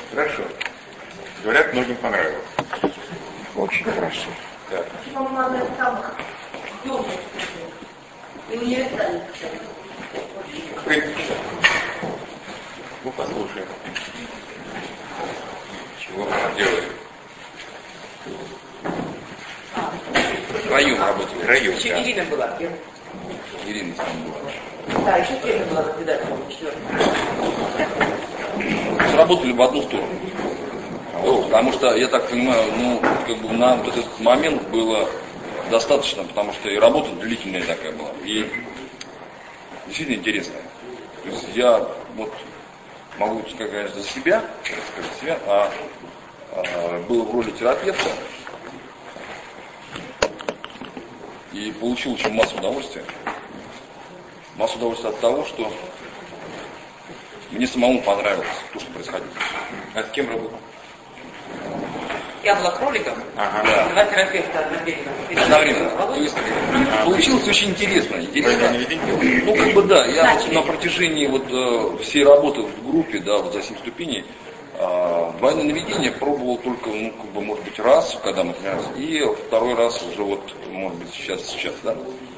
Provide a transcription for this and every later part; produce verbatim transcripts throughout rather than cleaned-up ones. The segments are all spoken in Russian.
Хорошо. Говорят, многим понравилось. Очень хорошо. Да. Вам надо там темный и универсальный. Ну, послушаем. Чего она делает? Втроем работали. Втроем, Еще да. Ирина была. Ирина там была. Да, еще Ирина была наблюдателем, четвертая. Сработали в одну сторону. Ну, потому что, я так понимаю, ну, как бы на вот этот момент было достаточно, потому что и работа длительная такая была. И действительно интересная. То есть я вот могу сказать, конечно, за себя, сказать за себя, а, а был в роли терапевта и получил очень массу удовольствия. Массу удовольствия от того, что мне самому понравилось то, что происходило. А с кем работал? Я была кроликом, Ага. два терапевта одновременно. Одновременно. То есть получилось очень интересно. интересно. Двойное наведение? Ну, как бы да, я вот на протяжении вот э, всей работы в группе, да, вот за семь ступеней, э, двойное наведение пробовал только, ну, как бы, может быть, раз, когда мы тренировались, и второй раз уже вот, может быть, сейчас, сейчас, да.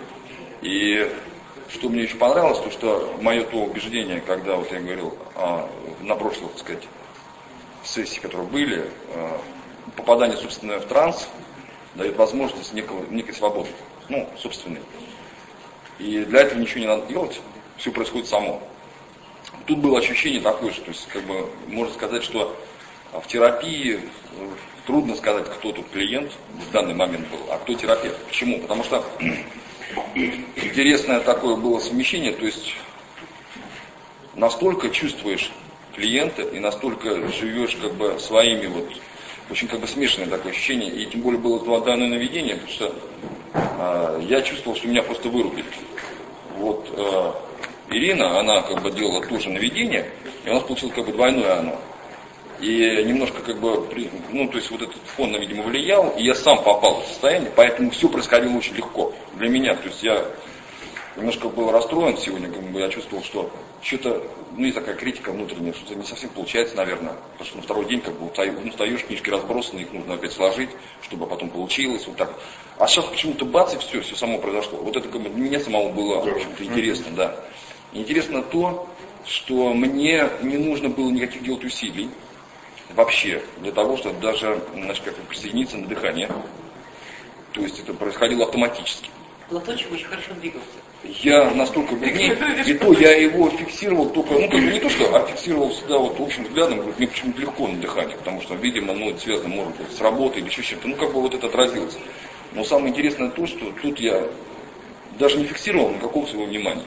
И что мне еще понравилось, то что мое то убеждение, когда вот я говорил а, на прошлых, так сказать, сессии, которые были, а, попадание, собственно, в транс дает возможность некого, некой свободы, ну, собственной. И для этого ничего не надо делать, все происходит само. Тут было ощущение такое, что, то есть, как бы, можно сказать, что в терапии трудно сказать, кто тут клиент в данный момент был, а кто терапевт. Почему? Потому что интересное такое было совмещение, то есть настолько чувствуешь клиента и настолько живешь как бы своими вот, очень как бы смешанное такое ощущение, и тем более было двойное наведение, потому что э, я чувствовал, что меня просто вырубит. Вот э, Ирина, она как бы делала тоже наведение, и у нас получилось как бы двойное оно. И немножко как бы, ну, то есть вот этот фон, видимо, влиял, и я сам попал в состояние, поэтому все происходило очень легко для меня. То есть я немножко был расстроен сегодня, как бы я чувствовал, что что-то, ну, есть такая критика внутренняя, что-то не совсем получается, наверное, потому что на второй день как бы ну, встаешь, книжки разбросаны, их нужно опять сложить, чтобы потом получилось, вот так. А сейчас почему-то бац, и все, все само произошло. Вот это как бы для меня самого было, в общем-то, интересно, да. Интересно то, что мне не нужно было никаких делать усилий, вообще, для того, чтобы даже, значит, как присоединиться на дыхание. То есть это происходило автоматически. Платочек очень хорошо двигался. Я настолько бедней, и то я его фиксировал только, ну, как бы не то, что, а фиксировал всегда вот общим взглядом, мне почему-то легко на дыхание, потому что, видимо, ну, это связано, может быть, с работой или еще чем-то, ну, как бы вот это отразилось. Но самое интересное то, что тут я даже не фиксировал никакого своего внимания.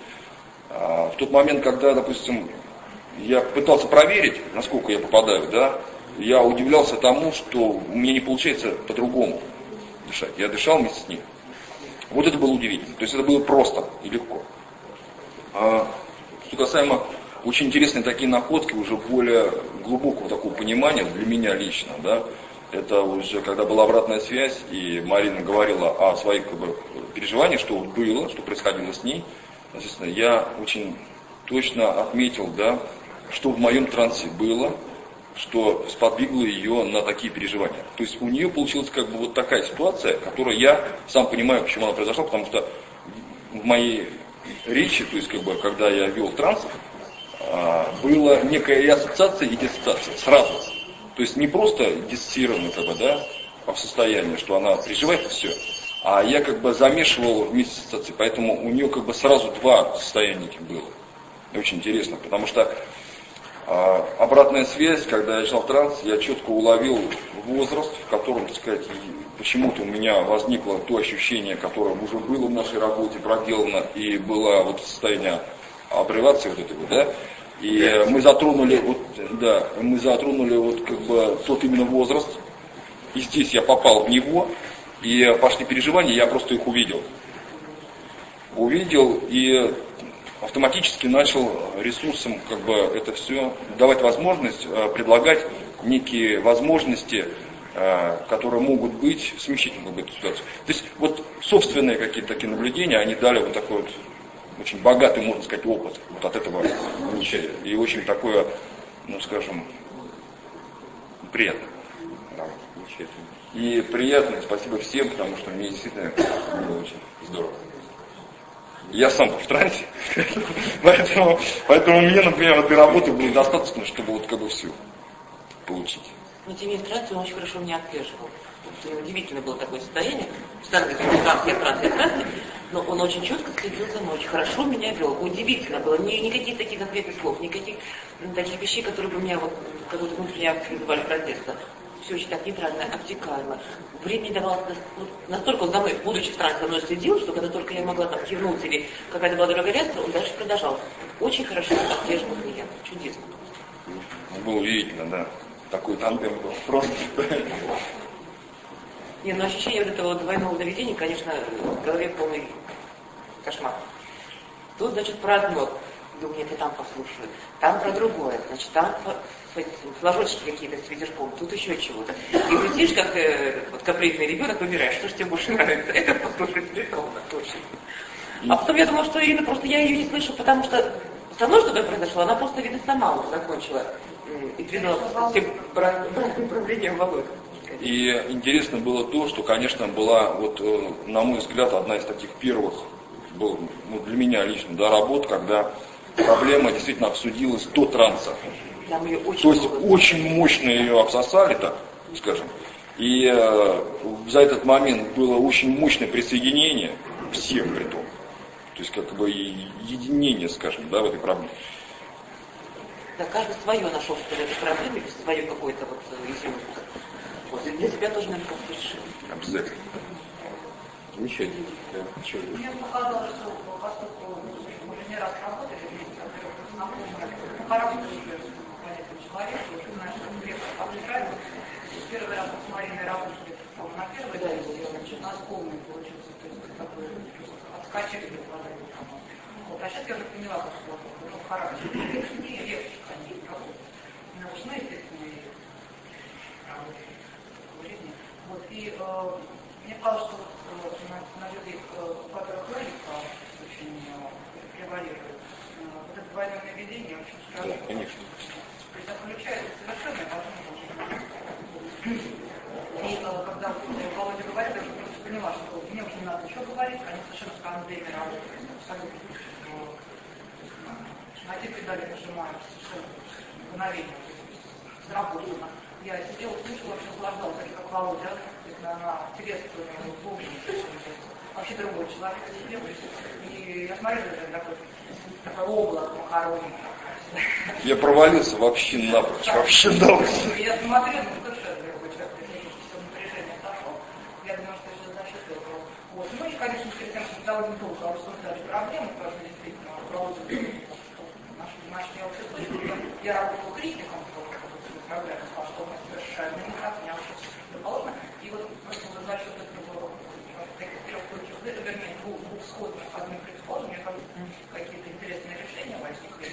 А в тот момент, когда, допустим, я пытался проверить, насколько я попадаю, да, я удивлялся тому, что у меня не получается по-другому дышать. Я дышал вместе с ним. Вот это было удивительно. То есть это было просто и легко. А что касаемо очень интересные такие находки, уже более глубокого такого понимания для меня лично, да, это уже когда была обратная связь, и Марина говорила о своих как бы, переживаниях, что было, что происходило с ней. Естественно, я очень точно отметил, да, что в моем трансе было, что сподвигло ее на такие переживания. То есть у нее получилась как бы вот такая ситуация, которую я сам понимаю, почему она произошла, потому что в моей речи, то есть как бы когда я вел транс, была некая и ассоциация, и диссоциация сразу. То есть не просто диссоциированное как бы, да, по состоянию, что она переживает и все, а я как бы замешивал вместе с ассоциацией, поэтому у нее как бы сразу два состояния было. Очень интересно, потому что а, обратная связь, когда я начал транс, я четко уловил возраст, в котором, так сказать, почему-то у меня возникло то ощущение, которое уже было в нашей работе проделано, и было вот состояние аббревиации вот этой вот, да, и мы затронули вот, да, мы затронули вот как бы тот именно возраст, и здесь я попал в него, и пошли переживания, я просто их увидел. Увидел и автоматически начал ресурсам как бы это все давать возможность, предлагать некие возможности, которые могут быть смягчить как бы, эту ситуацию. То есть вот собственные какие-то такие наблюдения, они дали вот такой вот очень богатый, можно сказать, опыт вот от этого ничего. И очень такое, ну скажем, приятно. Да, замечательно. И приятно, и спасибо всем, потому что мне действительно было очень здорово. Я сам в трансе, поэтому, поэтому мне, например, этой работы было достаточно, чтобы вот как бы все получить. Но тем не менее, транс он очень хорошо меня отслеживал. Удивительно было такое состояние. Всегда говорит, транс, я транс, я транс. Но он очень четко следил за мной, очень хорошо меня вел. Удивительно было. Ни, никаких таких конкретных слов, никаких м, таких вещей, которые бы меня вот какой-то внутренний акт вызывали протеста. Все очень так нейтрально, обтекаемо. Времени давалось вот, настолько он за мной, будучи в трансе, за мной следил, что когда только я могла там кивнуть или какая-то была дорогая реакция, он дальше продолжал. Очень хорошо отслеживал меня. Чудесно. Было удивительно, да. Такой тандем был. Просто. Не, ну ощущение вот этого двойного наведения, конечно, в голове полный кошмар. Тут, значит, про одно. Думаю, нет, я там послушаю. Там про другое. Значит, там флажочки какие-то с ветерком, тут еще чего-то. И летишь, как э, вот капризный ребенок, выбираешь, что же тебе больше нравится. Это послушать или то, точно. А потом я думала, что Ирина, просто я ее не слышу, потому что со мной что-то произошло, она просто, видно, сама уже закончила и признала все проблемы Володь. И интересно было то, что, конечно, была, вот, на мой взгляд, одна из таких первых, был, ну, для меня лично, да, работ, когда проблема действительно обсудилась до транса. Очень То есть много. очень мощно ее обсосали, так скажем. И э, за этот момент было очень мощное присоединение всех при том. То есть как бы единение, скажем, да, в этой проблеме. Да, каждый свое нашел в этой проблеме, свое какое-то вот изюминка. Вот, и для себя тоже, наверное, как-то решил. Обязательно. Замечательно. Да, Мне показалось, что поскольку мы уже не раз работали вместе, во-первых, знакомые, хороший человек, и ты знаешь, как крепко обижается. Первый раз мы с Мариной работали на первый день, у нас полный получился, то есть такой отскочили в глаза. Вот, а сейчас я уже поняла, что ну, характер не легче, конечно, нужны, естественно, и работать в жизни. Вот, и э, мне кажется, что вот, на, на людей, у которых логика очень э, превалирует, э, вот это двойное наведение очень страшно. Да, конечно. То есть отключается совершенно невозможно. И э, когда Володя говорит, я уже просто поняла, что мне уже не надо ничего говорить, они совершенно в конвейере работают, абсолютно. На те педали нажимают совершенно мгновение, сработано. Я сидела, слушала, вообще наслаждалась, так как Володя, она телеску глубже, вообще другой человек сидел, и я смотрела, такой, такое облако похоронено. Я провалился вообще напрочь, вообще напрочь. Я смотрела, ну совершенно другой человек, все напряжение сошло. Я думаю, что это за счет этого. Вот. Мы, конечно, перед тем, что довольно долго обсуждали проблемы, потому что действительно проводили наши домашние общества. Я работала критиком в программе, сказала, что мы совершенно никак не общество дополнительно. И вот просто за счет этого таких трех ключев, вернее, двух, двух сходных, одних предположений, какие-то интересные решения возникли.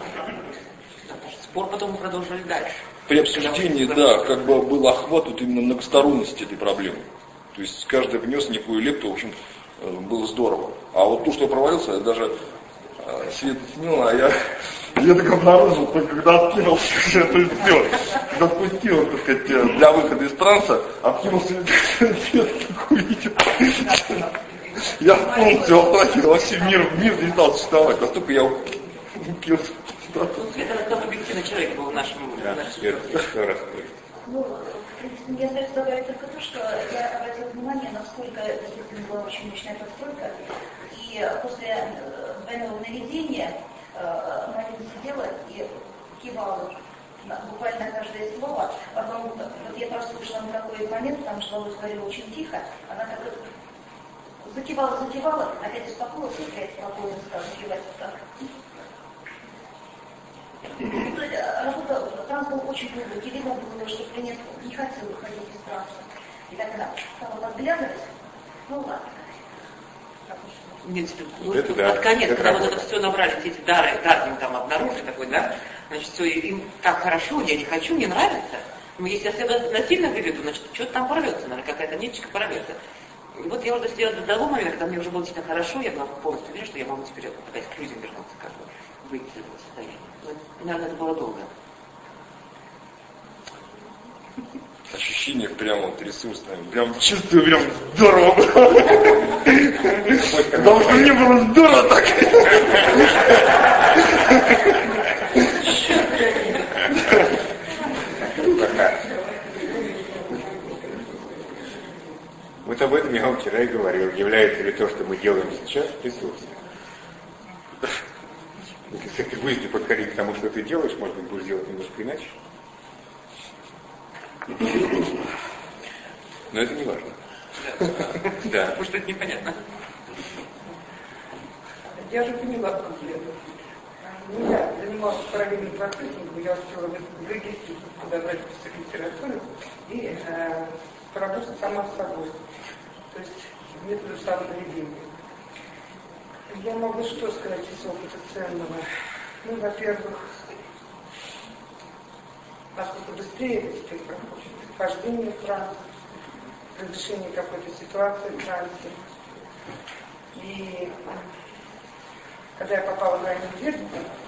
Спор потом мы продолжили дальше. При обсуждении, да, как бы был охват вот именно многосторонности этой проблемы. То есть каждый внес некую лепту, в общем, было здорово. А вот то, что я провалился, я даже э, Света сняла, а я, я так обнаружил, только когда откинулся, все это все, когда спустил, так сказать, для выхода из транса, откинулся, Света так увидел. Я полностью во страхе, вообще мир, мир не стал существовать, настолько я упился. Ну, Света, это самый объективный человек был в нашем... Да, Света, еще раз. Ну, в принципе, я хочу добавить только то, что я обратила внимание, насколько действительно была очень мощная подстройка. И после двойного наведения Марина сидела и кивала буквально на каждое слово. Потом, вот я прослушала на такой момент, потому что Володя говорила очень тихо, она так закивала, закивала, опять успокоилась, опять спокойно стала кивать так. Работа, транс был очень глубокий, видно было, что клиент не хотел выходить из транса. И так она стала подглядывать, ну ладно. Нет, ну, это, под да, конец, это когда работа. вот это все набрали, все эти дары, дары им там обнаружили такой, да, значит, все, им так хорошо, я не хочу, не нравится. Но если я себя насильно выведу, значит, что-то там порвется, наверное, какая-то ниточка порвется. И вот я уже досидела до того момента, когда мне уже было действительно хорошо, я была полностью уверена, что я могу теперь опять к людям вернуться, как бы, выйти из этого состояния. Но, наверное, это было долго. ощущение прям вот ресурсное. Прям чувствую, прям здорово. Потому что мне было здорово так. Вот об этом я вам вчера и говорил. Является ли то, что мы делаем сейчас, ресурсом? Если ты будешь подходить к тому, что ты делаешь, может быть, будешь делать немножко иначе. Но это не важно. Да. Потому что это непонятно. Я же поняла проблему. Ну, я занималась параллельным процессом, я успела в регистре подобрать список литературы и э, поработать сама с собой. То есть методу самоведения. Я могу что сказать из опыта ценного? Ну, во-первых, насколько быстрее это теперь проходит. Вхождение в транс, разрешение какой-то ситуации в трансе. И когда я попала в раннее детство,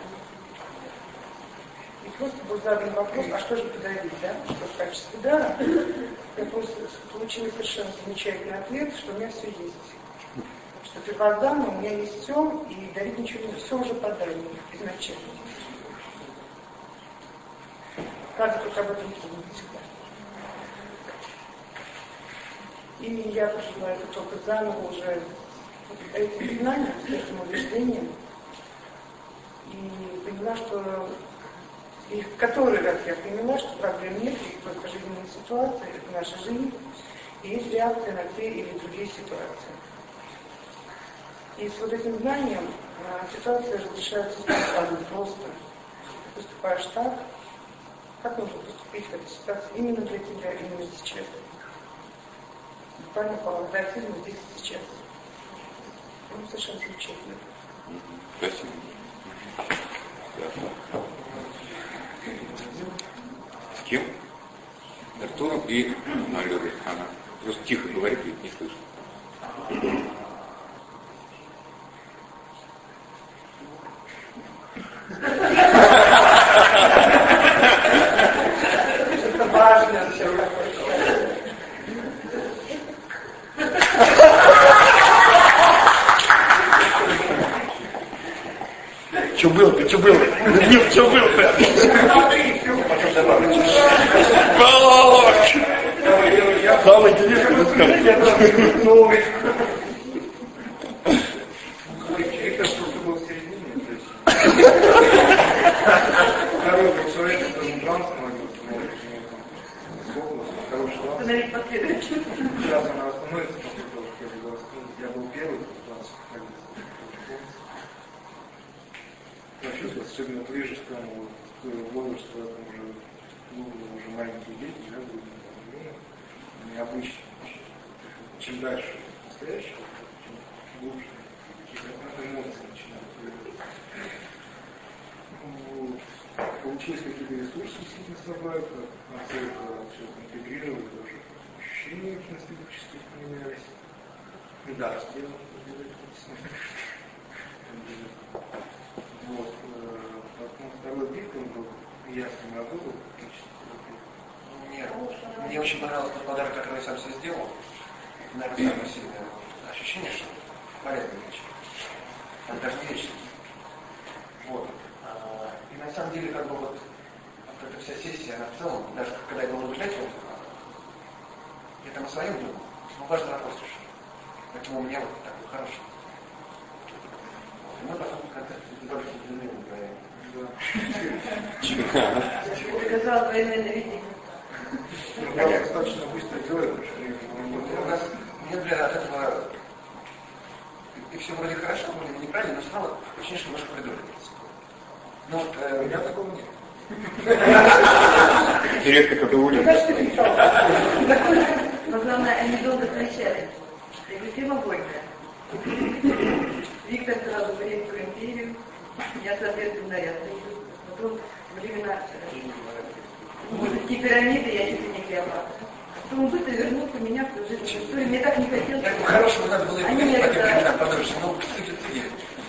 и просто был задан вопрос, а что же подарить, да? Что в качестве дара? Я просто получила совершенно замечательный ответ, что у меня все есть. Что первозданно у меня есть все, и дарить ничего не все уже подарено изначально. Надо только об этом помнить всегда. И я прожила этот опыт заново уже этим знанием, с этим убеждением. И поняла, что и в который раз я поняла, что проблем нет, есть только жизненные ситуации, это наша жизнь, и есть реакция на те или другие ситуации. И с вот этим знанием ситуация разрешается спонтанно, просто. Ты поступаешь так, как нужно поступить в этой ситуации именно для тебя, именно сейчас. Буквально по алгоритму здесь и сейчас. Ну, совершенно замечательно. Спасибо. С кем? Артуром и Алёрой. Ага. Просто тихо говорит, ведь не слышно. Это важно все. Что было-то, что было? Нет, что было-то? Потом добавлю. Самый интересный рассказ. Новый. Это что-то было в середине, то есть... Второй, как человек, это не транс, хороший транс. Становить последующим. Сейчас она остановится, потому что я был первый, транс находился. Особенно ближе к тому возрасту, когда уже, ну, уже маленькие дети, да, были необычно. Чем дальше настоящего, тем глубже какие-то эмоции начинают появляться. Ну, получилось какие-то ресурсы действительно собрать, настолько все интегрировать, даже ощущения кинестетические поменялись. И да, сделано. Вот. Потом второй вид, он был ясным работал. Мне, мне очень понравился тот подарок, который я сам себе сделал. Наверное, самое сильное ощущение, что полезная вещь. Это даже не вещь. Вот. И на самом деле, как бы вот, вот эта вся сессия, она в целом, даже когда я был наблюдателем, я там о своем думал, но важный вопрос решил. Поэтому у меня вот такой хороший. Мы потом как-то больше удивлены говорим. Показал двойное наведение. Я достаточно быстро делаю, потому что мне, например, от этого и все вроде хорошо, вроде неправильно, но стало очень что немножко придумывается. Ну вот, э, у меня такого нет. Интересно, как его нет. Но главное, они долго встречались. Тема Горькая. Виктор сразу в Римскую империю. Я, соответственно, я стою. Потом времена такие пирамиды, я чуть ли не Клеопатра. Потом он быстро вернулся, меня в жизненную историю. Мне так не хотелось. Так хорошего надо было и по этим временам подольше, но ты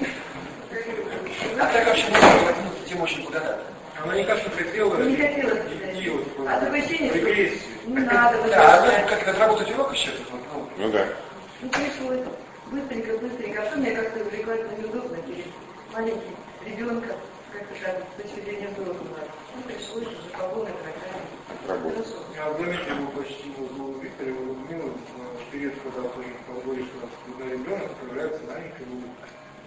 А так вообще можно потянуть тему очень благодарна. она никак не хотела. Не хотелось. идти вот А такое ощущение, регрессию. не надо. Да, ну, как это отработать урок еще тут? Ну, Ну да. Ну, пришлось быстренько, быстренько. А то мне как-то увлекать неудобно перед маленьким ребенком, как-то там, с точки зрения взрослого. Ну, пришлось уже по полной программе. Я в заметил его почти у Виктора, его Людмилы, в период, когда тоже говорит, что когда ребенок появляется маленькая улыбка.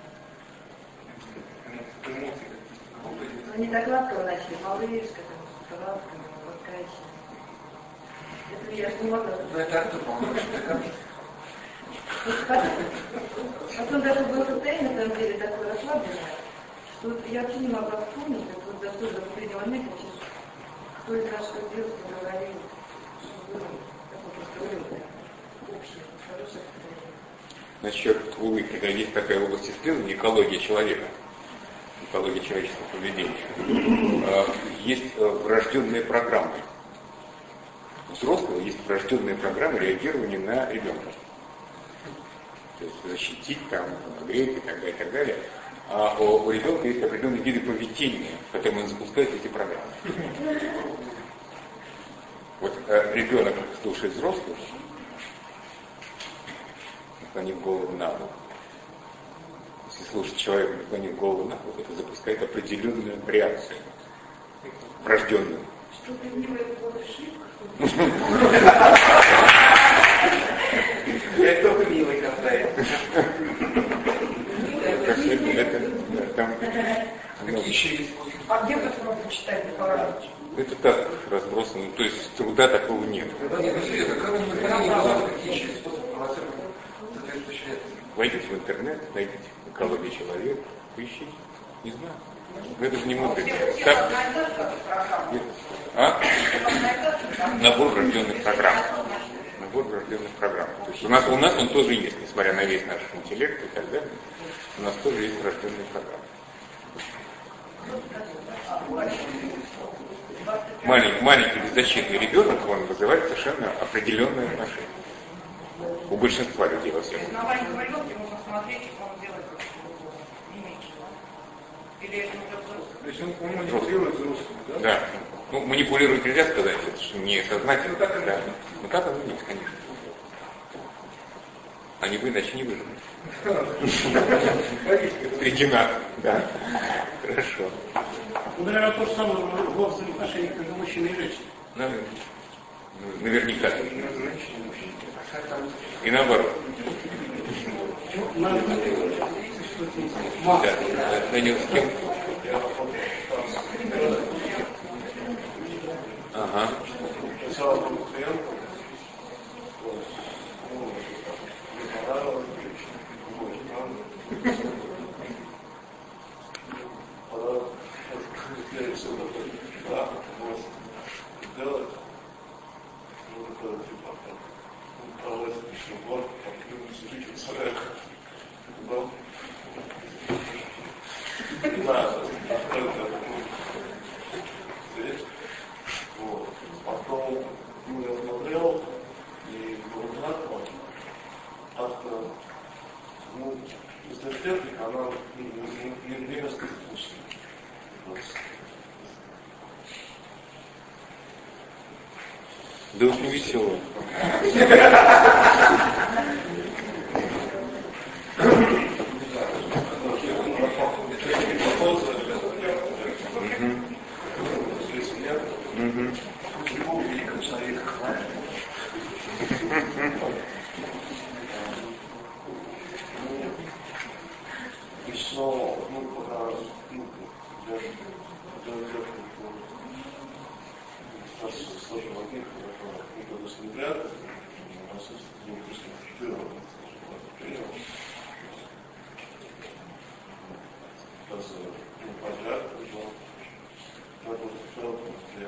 Эмоции какие-то. Они так ласково начали, малышка, там, ласково, ласкающая. Это я ж не могла. ну это Артур, по-моему, что ты Потом даже было состояние, на самом деле, такое расслабленное, что вот я вообще не могла вспомнить, как вот за что до последнего момента, кто из нас что делал, что говорил, что было, как он просто общее, хорошее состояние. Насчет улыбки, да, есть такая область исследования, экология человека, экология человеческого поведения. Есть врожденные программы. У взрослого есть врожденные программы реагирования на ребенка. То есть защитить, там, греть и так далее, и так далее. А у, у ребенка есть определенные виды поведения, которым он запускает эти программы. Вот э, ребенок слушает взрослых, наклонив голову на бок. Если слушать человека, наклонив голову на бок, это запускает определенную реакцию, врожденную. Что-то в него это было ошибка, Я только милый касаюсь. Какие еще есть? А где вы смогли читать декларацию? Это так разбросано, то есть труда такого нет. Нет, ну серьезно, кроме механизма, какие еще есть способы провоцировать соответствующие реакции? Войдите в интернет, найдите экологию человека, поищите. Не знаю. Это же не мудрый. Так. А? Набор врожденных программ. Набор врожденных программ. То есть у нас, у нас он тоже есть, несмотря на весь наш интеллект и так далее. У нас тоже есть врожденные программы. Маленький, маленький беззащитный ребенок, он вызывает совершенно определенные отношения. У большинства людей во всем. На маленьком ребенке можно смотреть, что он делает, не меньше. Или это уже взрослый? То есть он, он манипулирует взрослым, да? Да. Ну, манипулировать нельзя сказать, это же не сознательно. Ну, так, да. Ну, так оно есть, конечно. Они бы иначе не выжили. Среди нас, да. Хорошо. Ну, наверное, то же самое во взаимоотношениях между мужчиной и женщиной. Наверное. Наверняка. И наоборот. Ну, Да, Данил, с кем? Ага. Потом я смотрел и был знаком, авто, ну, если техника, она не мерзко скучная. Да уж не весело. Еще, ну, пока, ну, я сложно от них, никуда с ним прятать, у нас не присутствует, сейчас, ну, подряд, но надо в целом для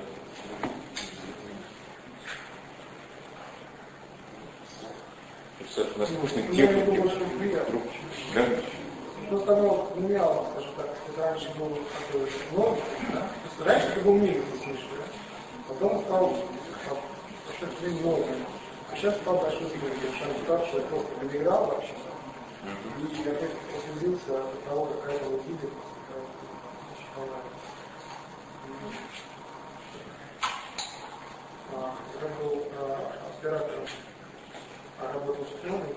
У нас скучных техник. Да? Просто оно менялось, скажем так, раньше был такой норм, да? То есть раньше это был мир, слышишь, да? Потом стал что-то нормой. А сейчас стал большой мир, совершенно старший, просто доиграл вообще. И опять послезился от того, какая была видит, какая была. оператором, а работал с пленкой.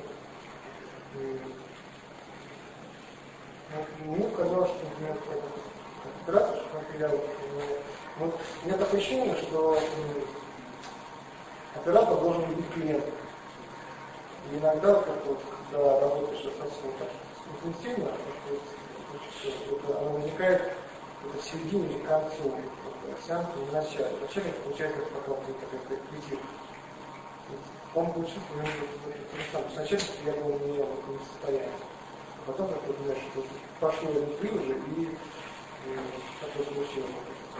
Мне казалось, что, например, как оператор, как я, вот, у меня такое ощущение, что оператор должен быть клиентом. И иногда, как вот, когда работаешь достаточно так интенсивно, вот, оно возникает в середине или к концу сеанса, не в начале. Вначале это получается пока будет какая-то реквизит. Он получил сам. Сначала я был не в этом состоянии. А потом, как ты знаешь, что пошло внутри уже и такое получилось.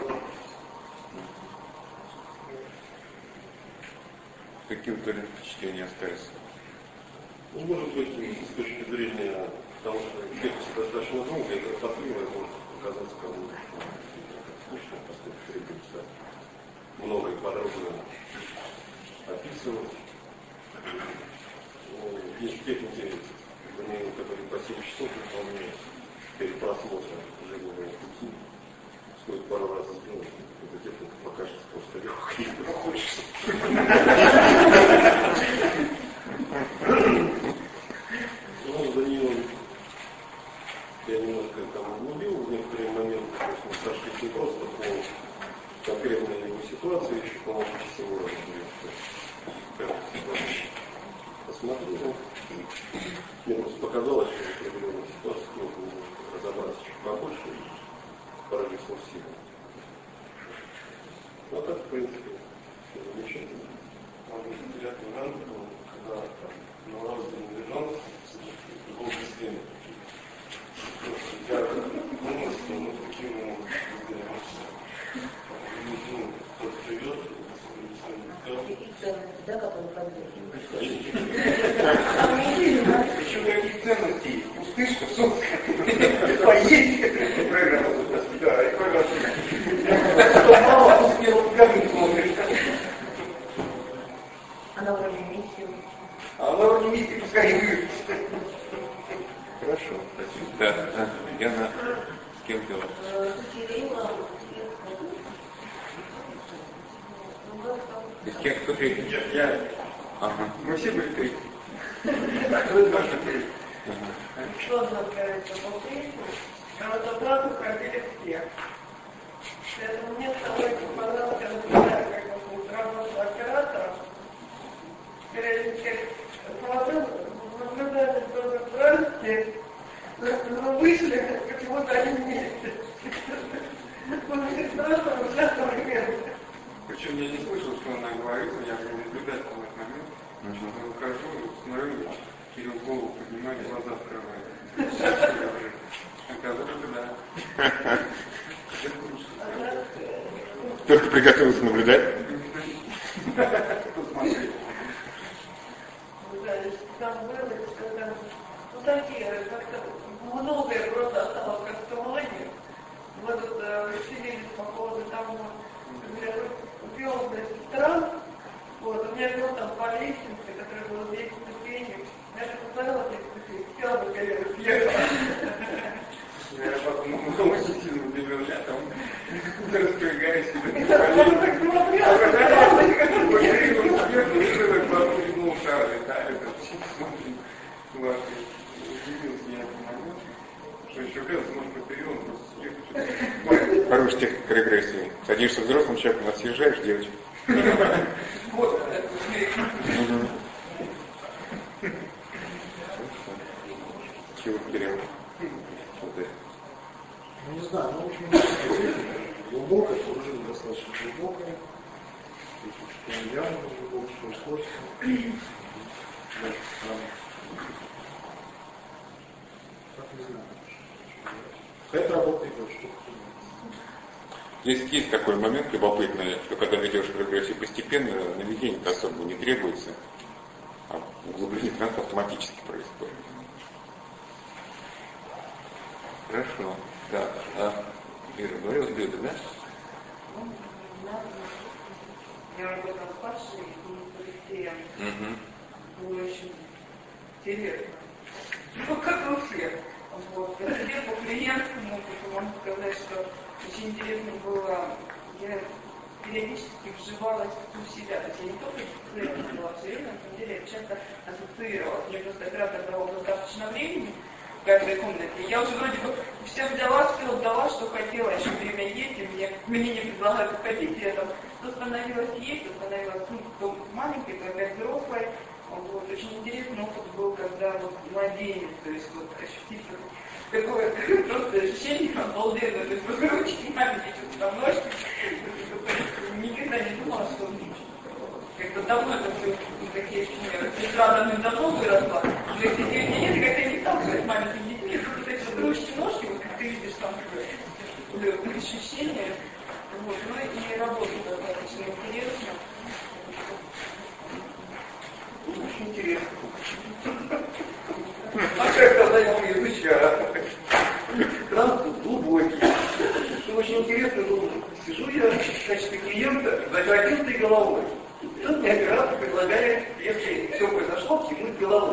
Какие у тебя впечатления остались? Ну, может быть, с точки зрения того, что эффект достаточно долго, это кропотливое может показаться кому-то скучно, поскольку требуется много и подробно описывать. Ну, есть техники, которые по семь часов выполняют перепросмотра жизненного пути. Стоит пару раз сделать, эта техника покажется просто легкой, не хочется. Ну, за нее я немножко там углубил в некоторые моменты, потому что сошли не просто по конкретной его ситуации, еще по всего разговора. Посмотрел. Мне просто показалось, что в определенной ситуации можно разобраться чуть побольше и прорваться в силу. Ну, так, в принципе, все замечательно. Очень приятный момент был, когда на родине лежал, был быстрее. Я думал, что мы таким могут заниматься. Ну, кто-то живет, Какие ценности, да, которые поддерживают? Еще какие ценности есть? Пустышка, собственно. Поесть. Программа. Да, и программа. Что мало успел покажить, смотришь. А на уровне миссии? А на уровне миссии пускай и выйдет. Хорошо, спасибо. Да, да. Яна, с кем дела? С Кириллом. И с кем? Кто третий? Я. Я. Ага. Мы все были третьи. Так, вы тоже третьи. Что называется по принципу, а вот обратно ходили все. Поэтому мне с тобой понравилось, я наблюдаю, как вот работа оператора. Периодически смотрю, наблюдаю в том пространстве, но вышли почему-то они вместе. Он мне страшно, но часто момент. Причем я не слышал, что она говорила, я был наблюдать в этот момент. Я выхожу, смотрю, Кирилл голову поднимает, глаза открывает. Оказывается, да. Только приготовился наблюдать. Посмотреть. Там было, когда, ну такие, как-то многое просто осталось как в тумане. Мы тут э, сидели по поводу того, убилась сестра, вот, у меня был там по лестнице, которая была десять ступенек. Я же поставила десять ступенек, села на колено, съехала. Я потом много очень сильно удивлен, я там распрягаюсь. Я просто так смотрела, шар летает, смотрим, ладно, удивился я в момент, что еще кажется, может быть, период просто съехать. Хорошая техника регрессии. Садишься взрослым человеком, а съезжаешь девочку. Вот, это Чего Кирилл? Ну, не знаю, ну, в общем, глубокая, уже достаточно глубокая. Что явно глубокое, что скоростью. Как не знаю. Это работает, что Здесь есть такой момент любопытный, что когда ведешь прогрессию постепенно, наведение-то особо не требуется, а углубление транса автоматически происходит. Хорошо. Да. А, Ира, говорила Люда, да? Я работала с Пашей и Алексеем. Угу. Было очень интересно. Ну, как и у всех. Вот. По клиентскому опыту могу сказать, что очень интересно было. Я периодически вживалась в себя. То есть я не только это была все время, на самом деле я часто ассоциировалась. Мне просто оператор давал достаточно времени в каждой комнате. Я уже вроде бы все взяла, все отдала, что хотела, еще время есть, и мне, мне не предлагают уходить, и я там то становилась есть, то становилась, ну, то маленькой, то опять взрослой. Вот, очень интересный опыт был, когда вот младенец, то есть вот ощутить какое-то просто ощущение обалденное, то есть вот ручки маленькие, что-то там ножки, никогда не думала, что как-то давно это все такие ощущения. Сестра давным-давно выросла, уже эти девять лет, и как-то не сталкивалась с маленькими детьми, вот эти вот ручки, ножки, вот как ты видишь там такое ощущение, вот, ну и работа достаточно интересна. Очень интересно. А как сказать языча? Транспорт глубокий. Что очень интересно, ну, сижу я в качестве клиента, захватился головой. Тут мне оператор предлагает, если все произошло, кинуть головой.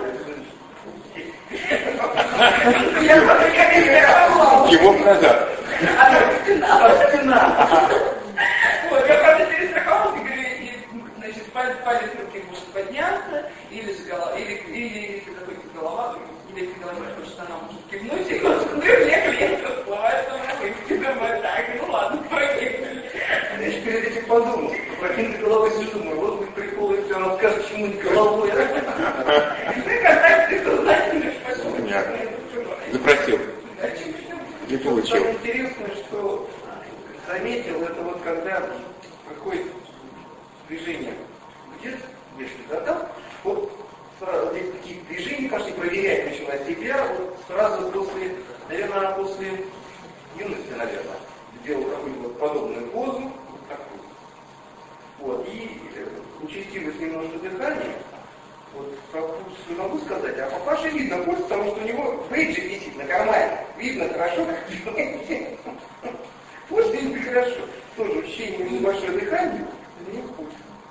Его назад. А спина, спина. Вот, я правда перестраховалась и говорю, значит, палец руки может подняться, или же голова, или, или если заходит голова, или если голова хочет, что она может кивнуть, и вот, ну, и мне клиент всплывает, что она выйти, думаю, так, ну ладно, поехали. Я еще перед этим подумал, прокинуть головой сижу, думаю, вот будет прикол, если он расскажет чему-нибудь головой. Ну, контакт ты сознательно пошел. Запросил. Не получил. Самое интересное, что заметил, это вот когда проходит движение где-то, если да, там, вот сразу здесь такие движения, кажется, проверять начала себя, вот сразу после, наверное, после юности, наверное, сделал какую-то вот подобную позу, вот такую. Вот, и участилось немножко дыхание. Вот про пульс не могу сказать, а папаше видно пульс, потому что у него бейджик висит на кармане. Видно хорошо, как делаете. Пульс видно хорошо. Тоже ощущение небольшое дыхание, у него пульс.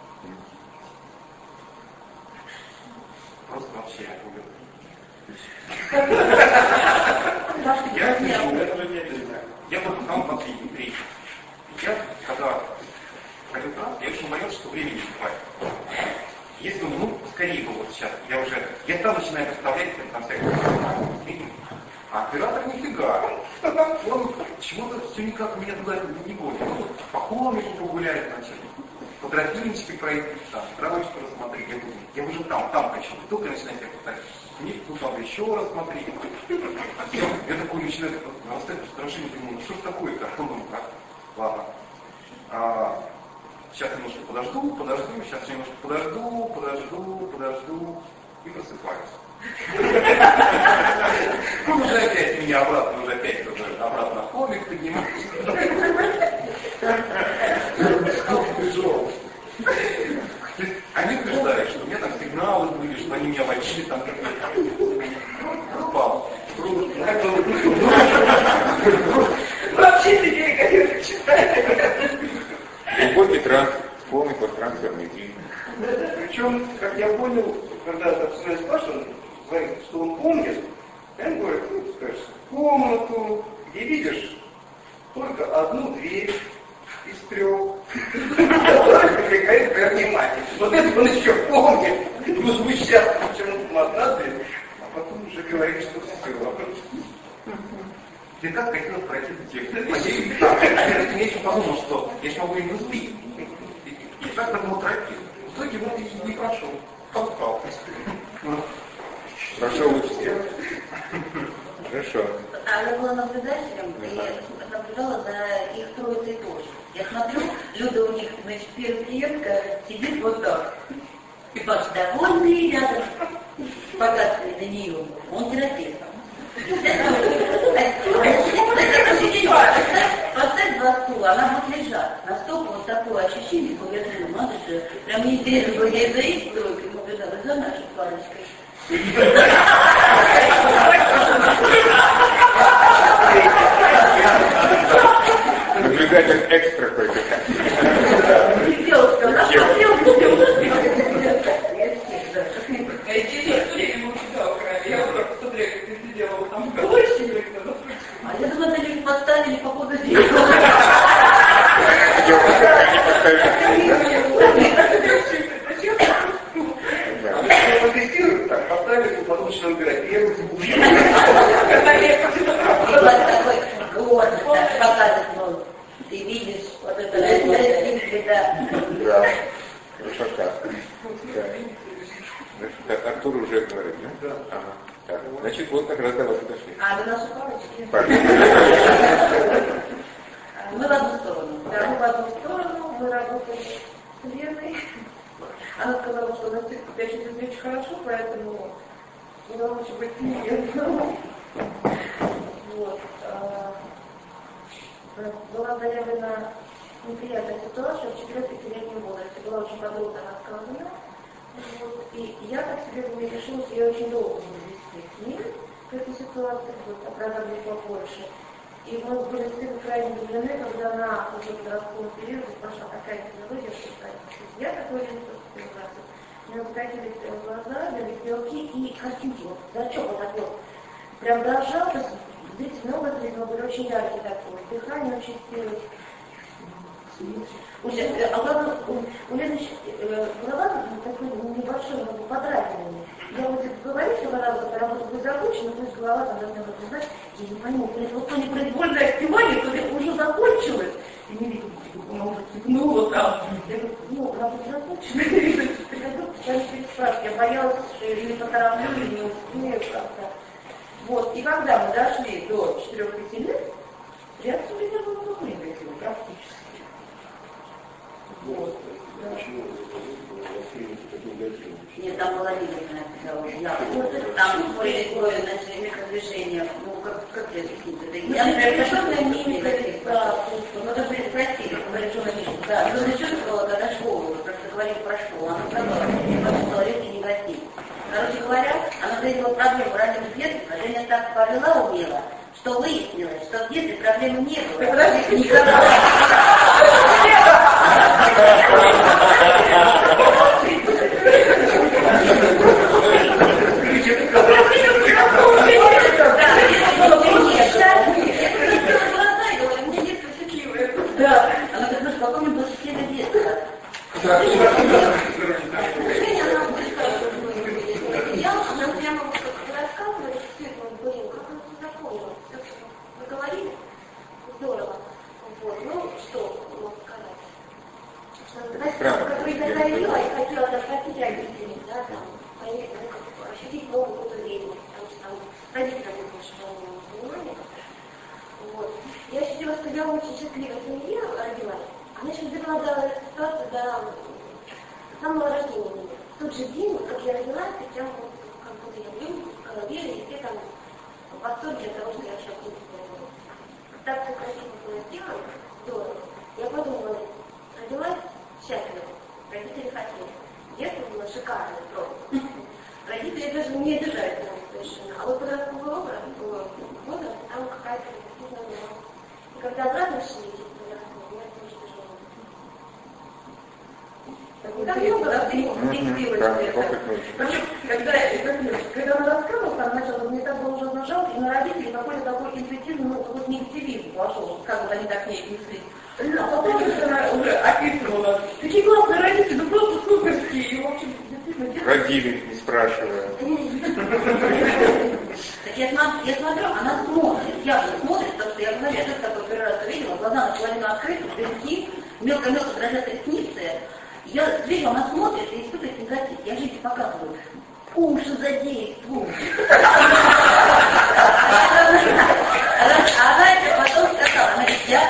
Просто вообще я Я был там на три. Я, когда ходил транс, я очень боялся, что времени не хватит. Если бы, ну, скорее бы вот сейчас, я уже, я там начинаю представлять, там всякие, а оператор нифига. Он чего-то все никак меня туда не гонит. Ну, по холмику погулять начали, по тропиночке пройти, там, травочку рассмотреть. Я думаю, я уже там, там хочу. Только начинаю себя повторять. Нет, ну там еще раз смотреть. Я такой начинаю нарастать раздражение, думаю, ну что ж такое-то? Ну, ладно. А, сейчас немножко подожду, подожду, сейчас немножко подожду, подожду, подожду и просыпаюсь. Ну, уже опять меня обратно, уже опять уже обратно в холмик поднимаюсь. Они утверждают, что у меня там сигналы были, что они меня водили там как-то спал. Вообще тебе, конечно, читать. Глубокий транс, полный подтрансферный день. Причем, как я понял, когда я спрашивал, что он помнит, он говорит, ну, скажешь, комнату, где видишь только одну дверь из трех. Привлекает твое внимание. Вот это он еще помнит. Ну, смущался, почему одна дверь, а потом уже говорит, что все. Мне так хотелось пройти в текст. Я еще подумал, что я еще могу и не сбить. И так к этому торопил. В итоге он не прошел. Попал. Прошел лучше всех. Хорошо. Она была наблюдателем и наблюдала за их троицей тоже. Я смотрю, Люда у них, значит, первая клиентка сидит вот так. И Паш довольный рядом, показывает на нее. Он терапевт. Поставь два стула, она будет лежать. Настолько вот такое ощущение, что я думаю, надо же, прям мне интересно было, я за их тройкой наблюдала, за нашей парочкой. Наблюдатель экстра какой-то. Девушка, она смотрела, я вот посмотрела, как ты сидела вот там в колочке. А я думала, они поставили по ходу дела. Девушка, они поставили Да. Красота. Так, Артур уже говорит, да? Да. Ага. Так. Значит, вот как раз до вас дошли. А, до нашей парочки. Парочки. Мы в одну сторону. Да, мы в одну сторону, мы работали с Леной. Она сказала, что на стык я чуть очень хорошо, поэтому не лучше быть клиентом. Вот. Была заявлена неприятная ситуация в четырёх-пятилетнем возрасте. Была очень подробно рассказана. Вот. И я так себе не решила, что я очень долго буду вести с ним в этой ситуации, вот, оправдали побольше. И мы были с ним крайне удивлены, когда она уже в подростковом периоде пошла такая технология, что я такой ситуации. Мне закатились глаза, белки и картинки, вот зрачок вот такой. Прям дрожал, то есть зрительный образ видно был очень яркий такой, дыхание очень сильное. А главное, у Лены голова такой небольшой, подразделенный. Я вот говорю, что когда вот эта работа будет закончена, пусть голова там должна быть, знаешь, я не пойму, вот то непроизвольное отпевание, то уже закончилось. И не видно, она уже текнула там. Я говорю, ну, работа закончена. Приходил, я боялась, что я не потороплю, или не успею как-то. Вот, и когда мы дошли до четырёх-пяти лет, реакция у меня была много негативная, практически. Вот. Почему восприняты как негативно? Нет, там была лидерная психология. Там были начали микродвижения, ну как, как я объяснить это? Я, например, совершенно мимика, ну даже спросили, говорит, что напишет. Да, что ты чувствовала, когда школу, просто говорили про школу, она сказала, что почувствовала резкий негатив. Короче говоря, она встретила проблему в раннем детстве, Женя так повела умела, что выяснилось, что в детстве проблемы не было. Ты подожди, никогда. Да, она говорит, ну какой у меня был счастливый детство. Я она прямо рассказывала, действительно, блин, как он все запомнил. Вы говорили? Здорово. Вот, ну что, можно сказать. Как вы говорила, я хотела захватить родителей, да, там, ощутить новую какую-то времени, потому что там родителям больше внимания. Вот. Я ощутила, что я очень счастливая семья родилась. Она еще довела ситуацию до самого рождения меня. В тот же день, как я родилась, прям как будто я в нем, в голове, и все там в восторге от того, что я сейчас буду сделать. Так все красиво было сделано, здорово. Я подумала, родилась счастлива, родители хотели. Детство было шикарное просто. Родители даже не обижают меня совершенно. А вот подростковый образ, возраст, там какая-то действительно была. И когда обратно шли, я тоже тяжело. Так много раз причем, когда, когда она рассказывала, там начала, мне так было ужасно жалко, и на родителей какой-то такой интуитивный, ну, вот негативизм пошел, как вот они так к ней отнеслись. А потом она уже описывала, какие классные родители, ну просто суперские, и в общем, действительно... Родили, не спрашивая. Так я смотрю, я смотрю, она смотрит, явно смотрит, потому что я говорю, я тоже такой первый раз видела, глаза наполовину открыты, белки, мелко-мелко дрожат ресницы. Я видела, она смотрит и испытывает негатив. Я жизнь показываю. Уши задействуют. Она это потом сказала, она говорит, я